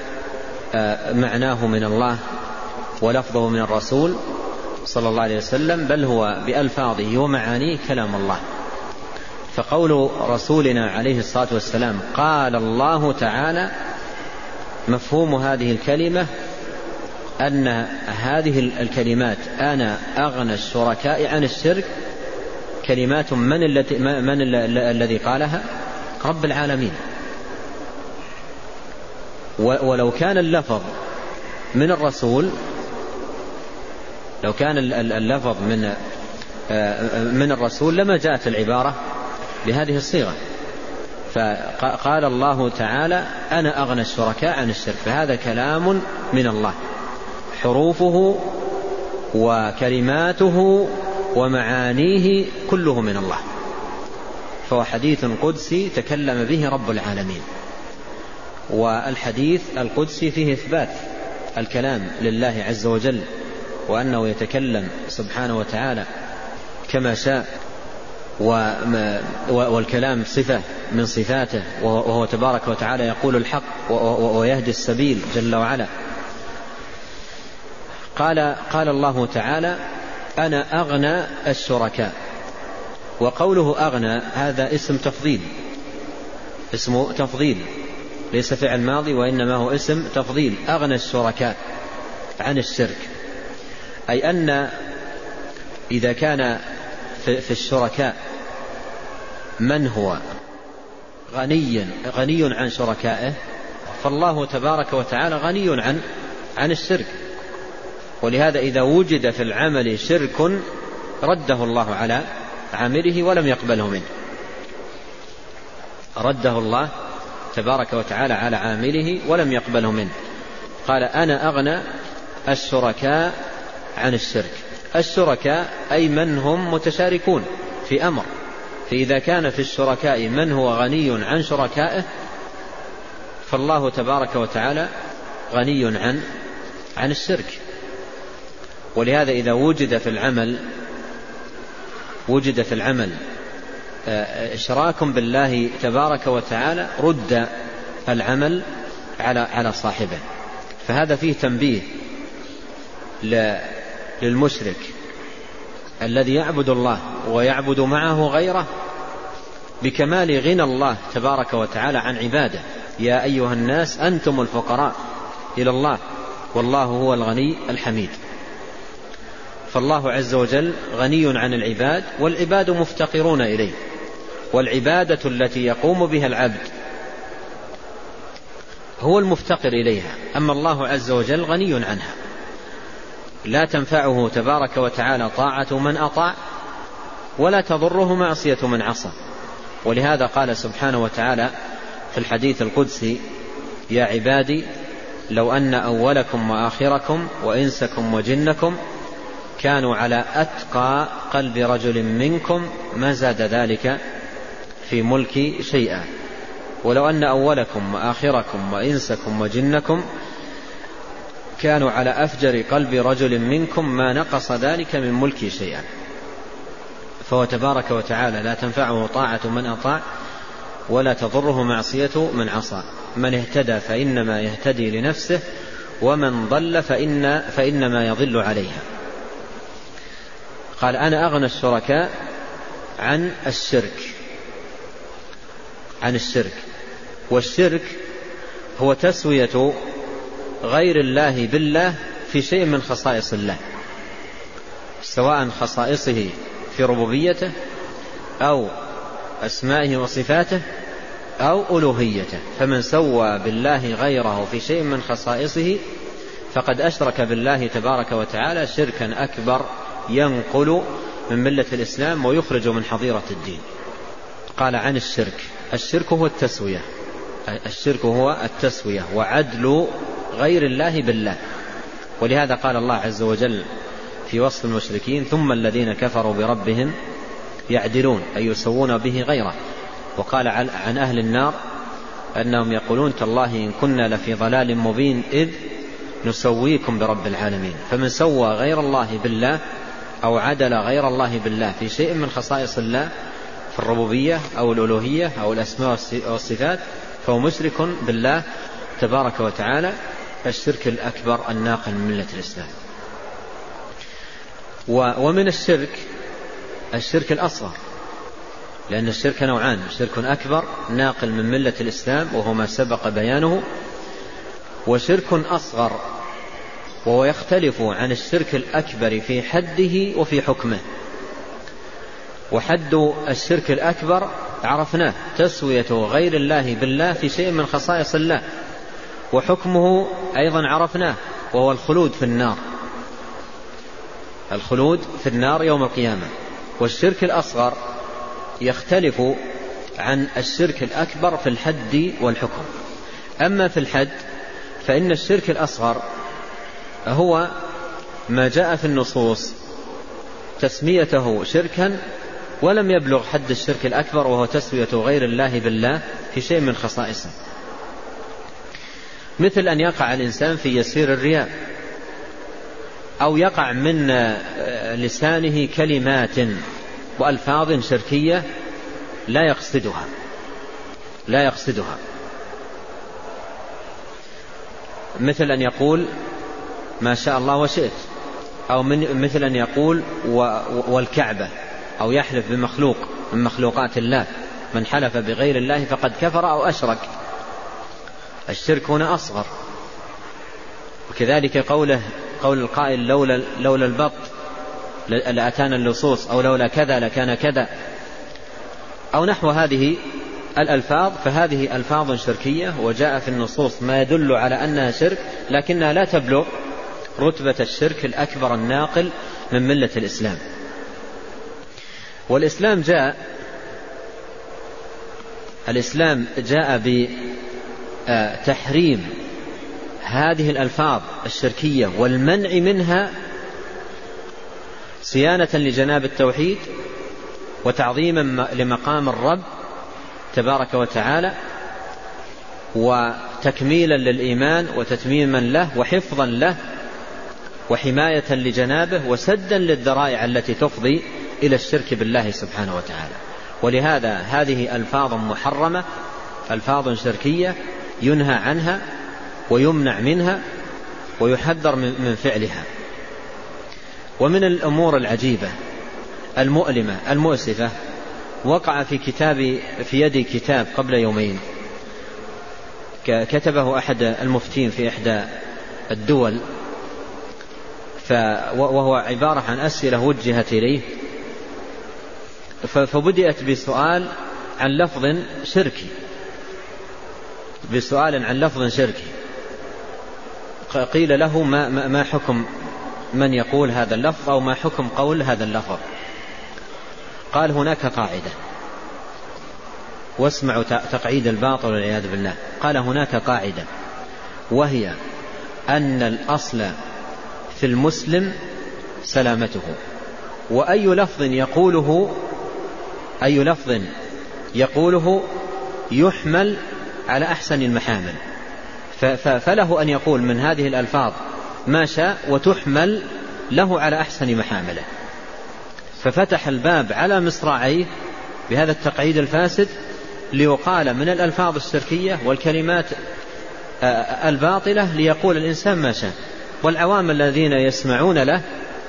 معناه من الله ولفظه من الرسول صلى الله عليه وسلم، بل هو بألفاظه ومعانيه كلام الله. فقول رسولنا عليه الصلاة والسلام قال الله تعالى، مفهوم هذه الكلمة أن هذه الكلمات أنا أغنى الشركاء عن الشرك كلمات من الذي قالها؟ رب العالمين. ولو كان اللفظ من الرسول، لو كان اللفظ من الرسول لما جاءت العبارة بهذه الصيغة. فقال الله تعالى أنا أغنى الشركاء عن الشرك، فهذا كلام من الله، حروفه وكلماته ومعانيه كله من الله، فهو حديث قدسي تكلم به رب العالمين. والحديث القدسي فيه إثبات الكلام لله عز وجل، وأنه يتكلم سبحانه وتعالى كما شاء، والكلام صفة من صفاته، وهو تبارك وتعالى يقول الحق ويهدي السبيل جل وعلا. قال الله تعالى أنا أغنى الشركاء. وقوله أغنى هذا اسم تفضيل، ليس فعل ماضي وإنما هو اسم تفضيل. أغنى الشركاء عن الشرك، أي أن إذا كان في الشركاء من هو غني عن شركائه، فالله تبارك وتعالى غني عن الشرك. ولهذا إذا وجد في العمل شرك رده الله على عامله ولم يقبله منه، رده الله تبارك وتعالى على عامله ولم يقبله منه. قال أنا أغنى الشركاء عن الشرك. الشركاء أي من هم متشاركون في أمر، فإذا كان في الشركاء من هو غني عن شركائه فالله تبارك وتعالى غني عن الشرك. ولهذا إذا وجد في العمل إشراك بالله تبارك وتعالى رد العمل على صاحبه. فهذا فيه تنبيه للمشرك الذي يعبد الله ويعبد معه غيره بكمال غنى الله تبارك وتعالى عن عباده. يا أيها الناس أنتم الفقراء إلى الله والله هو الغني الحميد. فالله عز وجل غني عن العباد والعباد مفتقرون إليه، والعبادة التي يقوم بها العبد هو المفتقر إليها، أما الله عز وجل غني عنها، لا تنفعه تبارك وتعالى طاعة من أطاع ولا تضره معصية من عصى. ولهذا قال سبحانه وتعالى في الحديث القدسي: يا عبادي لو أن أولكم وآخركم وإنسكم وجنكم كانوا على أتقى قلب رجل منكم ما زاد ذلك في ملكي شيئا، ولو أن أولكم وآخركم وإنسكم وجنكم كانوا على أفجر قلب رجل منكم ما نقص ذلك من ملكي شيئا. فهو تبارك وتعالى لا تنفعه طاعة من أطاع ولا تضره معصية من عصى. من اهتدى فإنما يهتدي لنفسه ومن ضل فإنما يضل عليها. قال أنا أغنى الشركاء عن الشرك. والشرك هو تسوية غير الله بالله في شيء من خصائص الله، سواء خصائصه في ربوبيته أو أسمائه وصفاته أو ألوهيته. فمن سوى بالله غيره في شيء من خصائصه فقد أشرك بالله تبارك وتعالى شركا أكبر ينقل من ملة الإسلام ويخرج من حظيرة الدين. قال عن الشرك هو التسوية وعدل غير الله بالله. ولهذا قال الله عز وجل في وصف المشركين: ثم الذين كفروا بربهم يعدلون، أي يسوون به غيره. وقال عن أهل النار أنهم يقولون: تالله إن كنا لفي ضلال مبين إذ نسويكم برب العالمين. فمن سوى غير الله بالله أو عدل غير الله بالله في شيء من خصائص الله في الربوبية أو الألوهية أو الأسماء والصفات فهو مشرك بالله تبارك وتعالى، الشرك الأكبر الناقل من ملة الإسلام. ومن الشرك الأصغر، لأن الشرك نوعان: شرك أكبر ناقل من ملة الإسلام وهو ما سبق بيانه، وشرك أصغر وهو يختلف عن الشرك الأكبر في حده وفي حكمه. وحد الشرك الأكبر عرفناه: تسوية غير الله بالله في شيء من خصائص الله. وحكمه أيضا عرفناه، وهو الخلود في النار يوم القيامة. والشرك الأصغر يختلف عن الشرك الأكبر في الحد والحكم. أما في الحد فإن الشرك الأصغر هو ما جاء في النصوص تسميته شركا ولم يبلغ حد الشرك الأكبر، وهو تسوية غير الله بالله في شيء من خصائصه، مثل أن يقع الإنسان في يسير الرياء، أو يقع من لسانه كلمات وألفاظ شركية لا يقصدها، مثل أن يقول ما شاء الله وشئت، أو مثل أن يقول والكعبة، أو يحلف بمخلوق من مخلوقات الله. من حلف بغير الله فقد كفر أو أشرك. الشرك هنا أصغر. وكذلك قول القائل لولا البط لأتانا اللصوص، أو لولا كذا لكان كذا. أو نحو هذه الألفاظ، فهذه ألفاظ شركية، وجاء في النصوص ما يدل على أنها شرك، لكنها لا تبلغ رتبة الشرك الأكبر الناقل من ملة الإسلام. والإسلام جاء بتحريم هذه الألفاظ الشركية والمنع منها صيانة لجناب التوحيد وتعظيما لمقام الرب تبارك وتعالى، وتكميلا للإيمان وتتميما له وحفظا له وحماية لجنابه وسدا للذرائع التي تفضي إلى الشرك بالله سبحانه وتعالى. ولهذا هذه ألفاظ محرمة، ألفاظ شركية ينهى عنها ويمنع منها ويحذر من فعلها. ومن الأمور العجيبة المؤلمة المؤسفة، وقع في يدي كتاب قبل يومين كتبه أحد المفتين في إحدى الدول، وهو عبارة عن أسئلة وجهت إليه، فبدأت بسؤال عن لفظ شركي، قيل له ما حكم من يقول هذا اللفظ، أو ما حكم قول هذا اللفظ؟ قال هناك قاعدة، واسمعوا تقعيد الباطل والعياذ بالله. قال هناك قاعدة، وهي أن الأصل في المسلم سلامته، وأي لفظ يقوله يحمل على أحسن المحامل، فله أن يقول من هذه الألفاظ ما شاء وتحمل له على أحسن محامله. ففتح الباب على مصراعيه بهذا التقعيد الفاسد ليقال من الألفاظ الشركية والكلمات الباطلة ليقول الإنسان ما شاء، والعوام الذين يسمعون له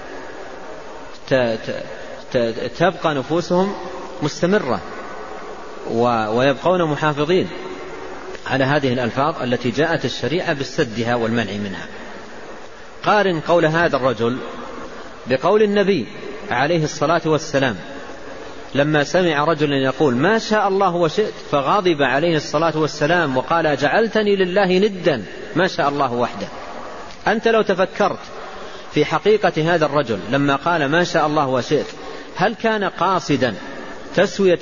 تبقى نفوسهم مستمرة ويبقون محافظين على هذه الألفاظ التي جاءت الشريعة بالسدها والمنع منها. قارن قول هذا الرجل بقول النبي عليه الصلاة والسلام لما سمع رجلا يقول ما شاء الله وشئت، فغضب عليه الصلاة والسلام وقال جعلتني لله ندا ما شاء الله وحده. أنت لو تفكرت في حقيقة هذا الرجل لما قال ما شاء الله وشئت، هل كان قاصدا تسوية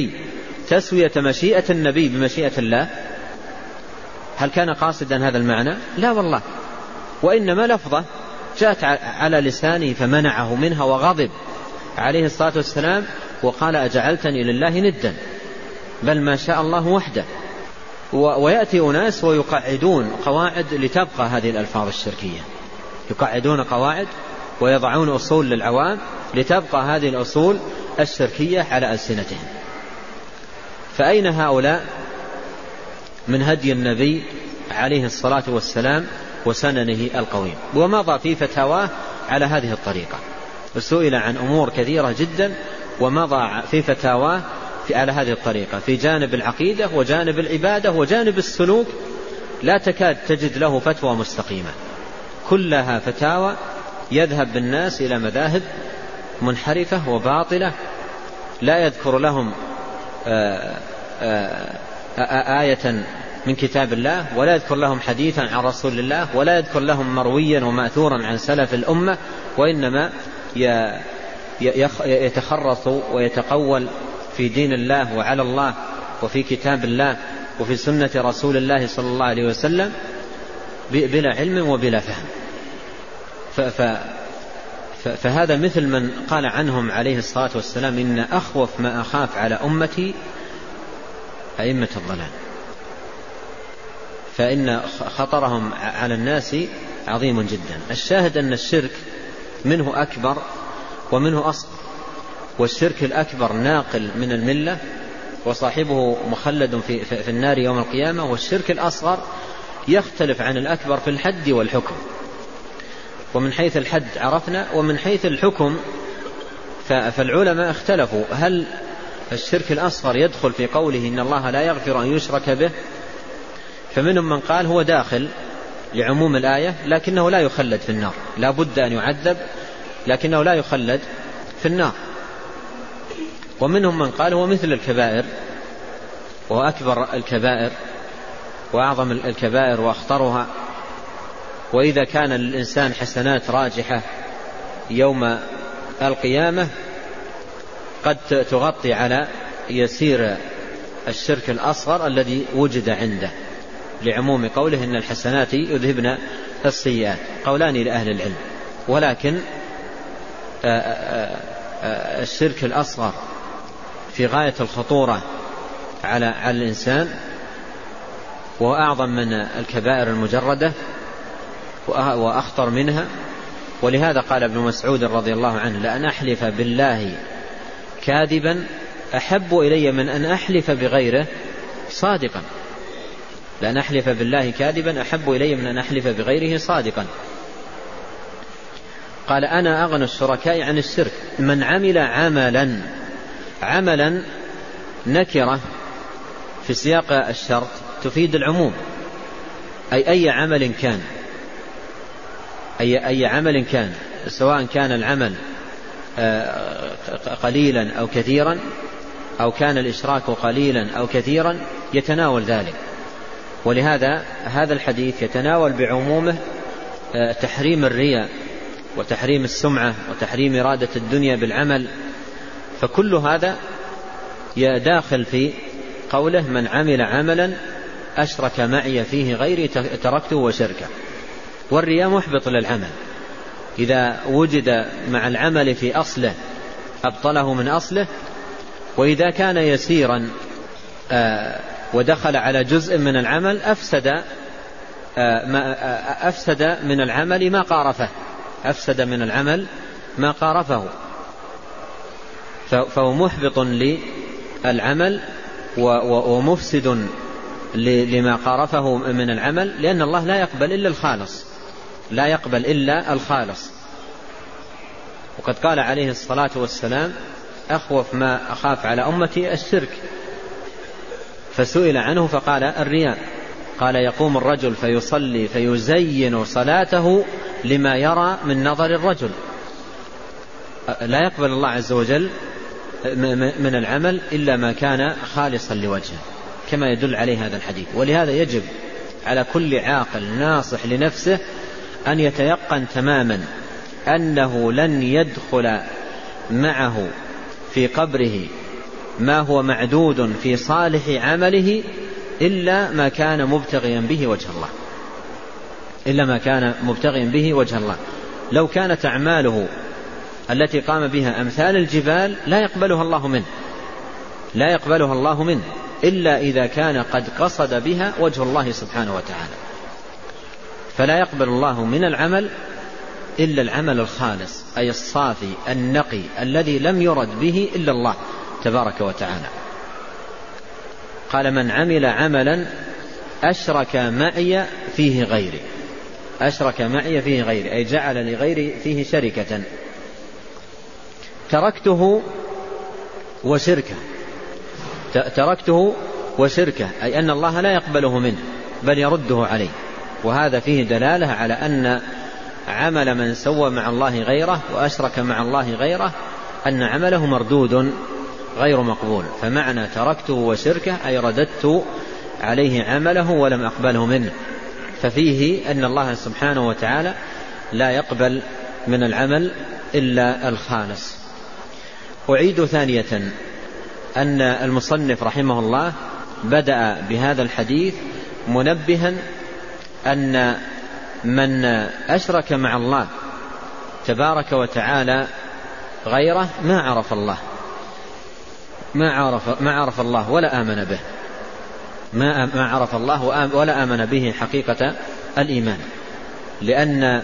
مشيئة النبي بمشيئة الله؟ هل كان قاصدا هذا المعنى؟ لا والله، وإنما لفظة جاءت على لسانه فمنعه منها، وغضب عليه الصلاة والسلام وقال أجعلتني لله ندا، بل ما شاء الله وحده. ويأتي أناس ويقعدون قواعد لتبقى هذه الألفاظ الشركية، يقعدون قواعد ويضعون أصول للعوام لتبقى هذه الأصول الشركية على ألسنتهم. فأين هؤلاء من هدي النبي عليه الصلاة والسلام وسننه القويم؟ ومضى في فتاواه على هذه الطريقة، وسئل عن أمور كثيرة جدا ومضى في فتاواه على هذه الطريقة في جانب العقيدة وجانب العبادة وجانب السلوك، لا تكاد تجد له فتوى مستقيمة، كلها فتاوى يذهب بالناس إلى مذاهب منحرفة وباطلة، لا يذكر لهم آية من كتاب الله، ولا يذكر لهم حديثا عن رسول الله، ولا يذكر لهم مرويا ومأثورا عن سلف الأمة، وإنما يتخرص ويتقول في دين الله وعلى الله وفي كتاب الله وفي سنة رسول الله صلى الله عليه وسلم بلا علم وبلا فهم. فهذا مثل من قال عنهم عليه الصلاة والسلام إن أخوف ما أخاف على أمتي أئمة الضلال، فإن خطرهم على الناس عظيم جدا. الشاهد أن الشرك منه أكبر ومنه أصغر، والشرك الأكبر ناقل من الملة وصاحبه مخلد في النار يوم القيامة، والشرك الأصغر يختلف عن الأكبر في الحد والحكم. ومن حيث الحد عرفنا، ومن حيث الحكم فالعلماء اختلفوا هل الشرك الأصغر يدخل في قوله إن الله لا يغفر أن يشرك به، فمنهم من قال هو داخل لعموم الآية لكنه لا يخلد في النار، لا بد أن يعذب لكنه لا يخلد في النار. ومنهم من قال هو مثل الكبائر وأكبر الكبائر وأعظم الكبائر وأخطرها، وإذا كان للإنسان حسنات راجحة يوم القيامة قد تغطي على يسير الشرك الأصغر الذي وجد عنده، لعموم قوله إن الحسنات يذهبن السيئات. قولان لأهل العلم، ولكن الشرك الأصغر في غاية الخطورة على الإنسان وأعظم من الكبائر المجردة وأخطر منها. ولهذا قال ابن مسعود رضي الله عنه: لأن أحلف بالله كاذبا أحب إلي من أن أحلف بغيره صادقا. لأن أحلف بالله كاذبا أحب إلي من أن أحلف بغيره صادقا. قال: أنا أغنى الشركاء عن الشرك من عمل عملا نكرة في سياق الشرط تفيد العموم، أي عمل كان سواء كان العمل قليلا أو كثيرا، أو كان الإشراك قليلا أو كثيرا، يتناول ذلك. ولهذا هذا الحديث يتناول بعمومه تحريم الرياء وتحريم السمعة وتحريم إرادة الدنيا بالعمل، فكل هذا يداخل في قوله: من عمل عملا أشرك معي فيه غيري تركته وشركه. والرياء محبط للعمل، إذا وجد مع العمل في أصله أبطله من أصله، وإذا كان يسيرا ودخل على جزء من العمل أفسد من العمل ما قارفه، فهو محبط للعمل ومفسد لما قارفه من العمل، لأن الله لا يقبل إلا الخالص. وقد قال عليه الصلاة والسلام: أخوف ما أخاف على أمتي الشرك، فسئل عنه فقال: الرياء. قال: يقوم الرجل فيصلي فيزين صلاته لما يرى من نظر الرجل. لا يقبل الله عز وجل من العمل إلا ما كان خالصا لوجهه، كما يدل عليه هذا الحديث. ولهذا يجب على كل عاقل ناصح لنفسه أن يتيقن تماما أنه لن يدخل معه في قبره ما هو معدود في صالح عمله إلا ما كان مبتغيا به وجه الله. لو كانت أعماله التي قام بها أمثال الجبال لا يقبلها الله منه إلا إذا كان قد قصد بها وجه الله سبحانه وتعالى. فلا يقبل الله من العمل إلا العمل الخالص، أي الصافي النقي الذي لم يرد به إلا الله تبارك وتعالى. قال: من عمل عملا أشرك معي فيه غيري، أي جعل لغيري فيه شركة، تركته وشركه، أي أن الله لا يقبله منه بل يرده عليه. وهذا فيه دلالة على أن عمل من سوى مع الله غيره وأشرك مع الله غيره أن عمله مردود غير مقبول. فمعنى تركته وشركه أي رددت عليه عمله ولم أقبله منه. ففيه أن الله سبحانه وتعالى لا يقبل من العمل إلا الخالص. أعيد ثانية أن المصنف رحمه الله بدأ بهذا الحديث منبها أن من أشرك مع الله تبارك وتعالى غيره ما عرف الله ولا آمن به، ما عرف الله ولا آمن به حقيقة الإيمان. لأن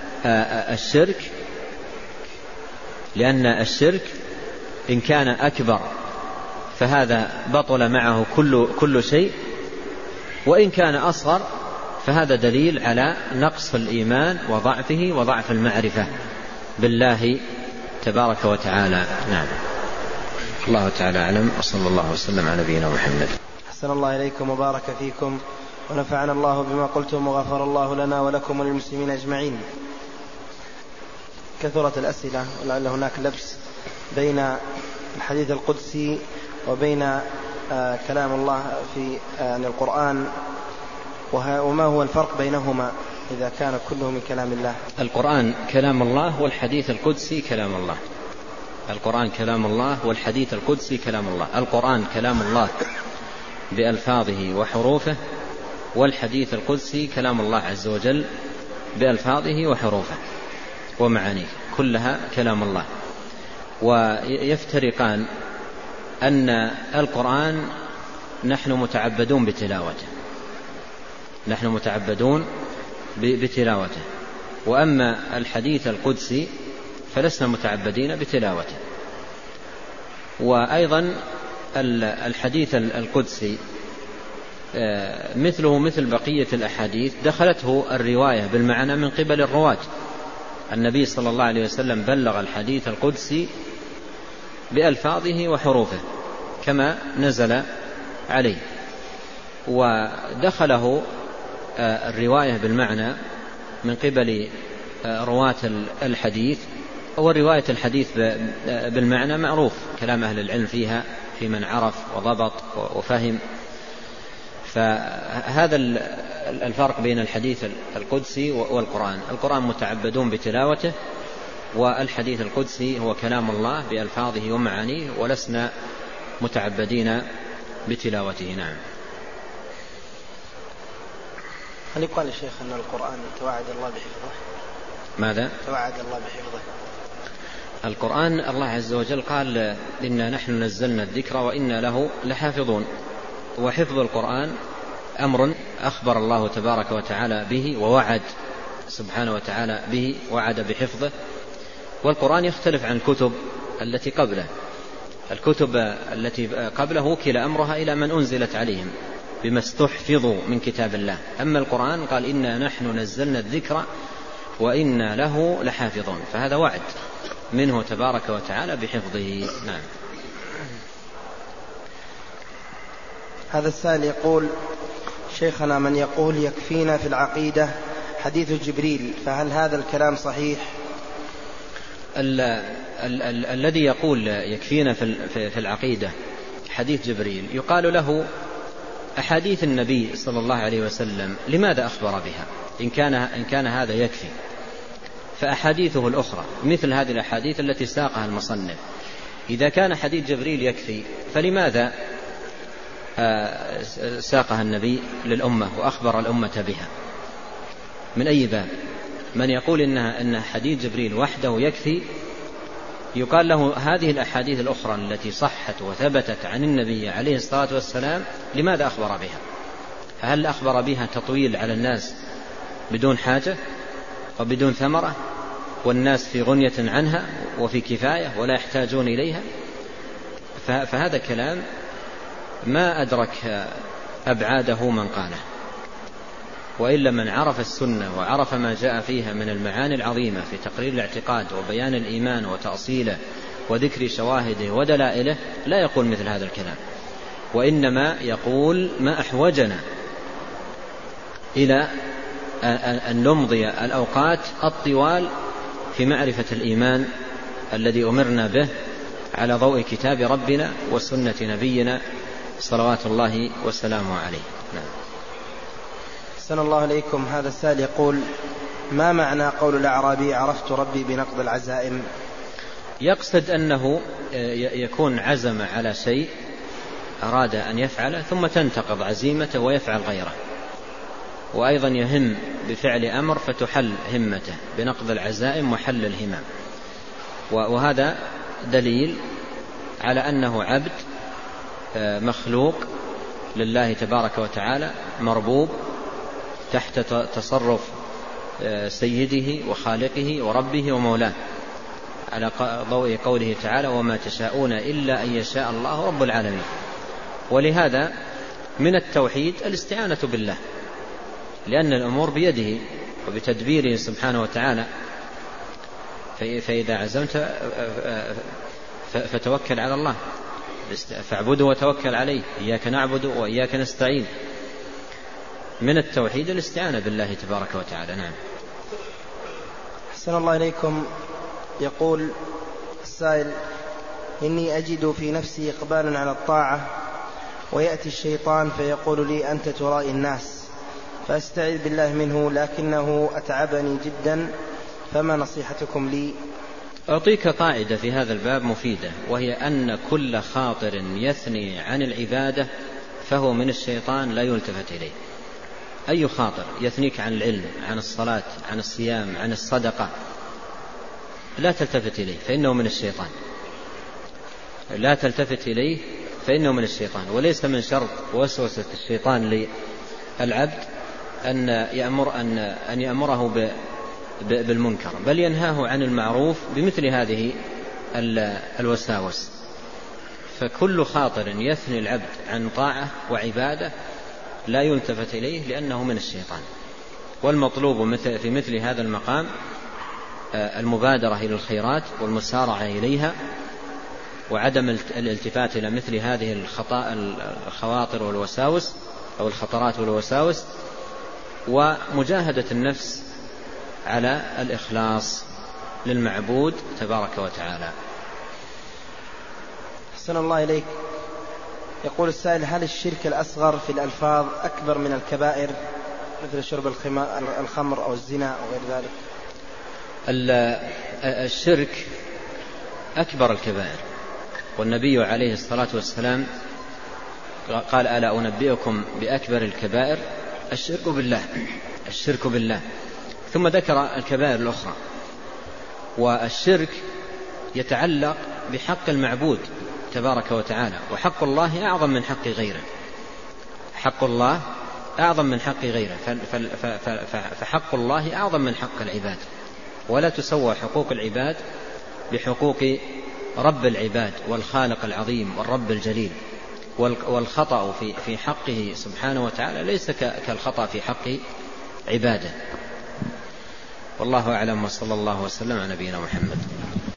الشرك إن كان أكبر فهذا بطل معه كل شيء، وإن كان أصغر فهذا دليل على نقص الإيمان وضعفه وضعف المعرفة بالله تبارك وتعالى. نعم. الله تعالى أعلم، وصلى الله وسلم على نبينا محمد. أحسن الله إليكم وبارك فيكم ونفعنا الله بما قلتم وغفر الله لنا ولكم وللمسلمين أجمعين. كثرت الأسئلة ولعل هناك لبس بين الحديث القدسي وبين كلام الله في القرآن، وما هو الفرق بينهما إذا كان كله من كلام الله؟ القرآن كلام الله والحديث القدسي كلام الله. القرآن كلام الله والحديث القدسي كلام الله. القرآن كلام الله بألفاظه وحروفه، والحديث القدسي كلام الله عز وجل بألفاظه وحروفه ومعانيه، كلها كلام الله. ويفترقان أن القرآن نحن متعبدون بتلاوته، نحن متعبدون بتلاوته، وأما الحديث القدسي فلسنا متعبدين بتلاوته. وأيضا الحديث القدسي مثله مثل بقية الأحاديث دخلته الرواية بالمعنى من قبل الرواة. النبي صلى الله عليه وسلم بلغ الحديث القدسي بألفاظه وحروفه كما نزل عليه، ودخله الرواية بالمعنى من قبل رواة الحديث. ورواية الحديث بالمعنى معروف كلام أهل العلم فيها، في من عرف وضبط وفهم. فهذا الفرق بين الحديث القدسي والقرآن. القرآن متعبدون بتلاوته، والحديث القدسي هو كلام الله بألفاظه ومعانيه، ولسنا متعبدين بتلاوته. نعم. هل يقال الشيخ أن القرآن توعد الله بحفظه؟ ماذا؟ توعد الله بحفظه. القرآن الله عز وجل قال إنا نحن نزلنا الذكر وإنا له لحافظون. وحفظ القرآن أمر أخبر الله تبارك وتعالى به، ووعد سبحانه وتعالى به، وعد بحفظه. والقرآن يختلف عن الكتب التي قبله. الكتب التي قبله وكل أمرها إلى من أنزلت عليهم بما استحفظوا من كتاب الله. أما القرآن قال إنا نحن نزلنا الذكر وإنا له لحافظون، فهذا وعد منه تبارك وتعالى بحفظه. نعم. هذا السائل يقول: شيخنا، من يقول يكفينا في العقيدة حديث جبريل، فهل هذا الكلام صحيح؟ الذي يقول يكفينا في العقيدة حديث جبريل يقال له أحاديث النبي صلى الله عليه وسلم لماذا أخبر بها إن كان هذا يكفي؟ فأحاديثه الأخرى مثل هذه الأحاديث التي ساقها المصنف، إذا كان حديث جبريل يكفي فلماذا ساقها النبي للأمة وأخبر الأمة بها؟ من أي باب؟ من يقول إن حديث جبريل وحده يكفي يقال له هذه الأحاديث الأخرى التي صحت وثبتت عن النبي عليه الصلاة والسلام لماذا أخبر بها؟ هل أخبر بها تطويل على الناس بدون حاجة وبدون ثمرة، والناس في غنية عنها وفي كفاية ولا يحتاجون إليها؟ فهذا كلام ما أدرك أبعاده من قاله. وإلا من عرف السنة وعرف ما جاء فيها من المعاني العظيمة في تقرير الاعتقاد وبيان الإيمان وتأصيله وذكر شواهده ودلائله لا يقول مثل هذا الكلام، وإنما يقول ما أحوجنا إلى أن نمضي الأوقات الطوال في معرفة الإيمان الذي أمرنا به على ضوء كتاب ربنا وسنة نبينا صلوات الله وسلامه عليه. نعم. أحسن الله إليكم. هذا السائل يقول: ما معنى قول الأعرابي عرفت ربي بنقض العزائم؟ يقصد أنه يكون عزم على شيء أراد أن يفعله ثم تنتقض عزيمته ويفعل غيره، وأيضا يهم بفعل أمر فتحل همته بنقض العزائم وحل الهمم. وهذا دليل على أنه عبد مخلوق لله تبارك وتعالى مربوب تحت تصرف سيده وخالقه وربه ومولاه، على ضوء قوله تعالى: وما تشاءون إلا أن يشاء الله رب العالمين. ولهذا من التوحيد الاستعانة بالله، لأن الأمور بيده وبتدبيره سبحانه وتعالى. فإذا عزمت فتوكل على الله، فاعبده وتوكل عليه، إياك نعبد وإياك نستعين. من التوحيد الاستعانة بالله تبارك وتعالى. نعم. أحسن الله إليكم. يقول السائل: إني أجد في نفسي إقبالا على الطاعة، ويأتي الشيطان فيقول لي أنت ترائي الناس، فأستعذ بالله منه، لكنه أتعبني جدا، فما نصيحتكم لي؟ أعطيك قاعدة في هذا الباب مفيدة، وهي أن كل خاطر يثني عن العبادة فهو من الشيطان لا يلتفت إليه. أي خاطر يثنيك عن العلم، عن الصلاة، عن الصيام، عن الصدقة، لا تلتفت إليه فإنه من الشيطان، لا تلتفت إليه فإنه من الشيطان. وليس من شرط وسوسة الشيطان للعبد أن يأمره بالمنكر، بل ينهاه عن المعروف بمثل هذه الوساوس. فكل خاطر يثني العبد عن طاعة وعبادة لا يلتفت إليه لأنه من الشيطان. والمطلوب في مثل هذا المقام المبادرة إلى الخيرات والمسارعة إليها، وعدم الالتفات إلى مثل هذه الخواطر والوساوس أو الخطرات والوساوس، ومجاهدة النفس على الإخلاص للمعبود تبارك وتعالى. أحسن الله إليك. يقول السائل: هل الشرك الأصغر في الألفاظ أكبر من الكبائر مثل شرب الخمر أو الزنا أو غير ذلك؟ الشرك أكبر الكبائر، والنبي عليه الصلاة والسلام قال: ألا أنبئكم بأكبر الكبائر؟ الشرك بالله. ثم ذكر الكبائر الأخرى. والشرك يتعلق بحق المعبود تبارك وتعالى، وحق الله أعظم من حق غيره، حق الله أعظم من حق غيره، فحق الله أعظم من حق العباد، ولا تسوى حقوق العباد بحقوق رب العباد والخالق العظيم والرب الجليل. والخطأ في حقه سبحانه وتعالى ليس كالخطأ في حق عباده. والله أعلم، وصلى الله وسلم على نبينا محمد.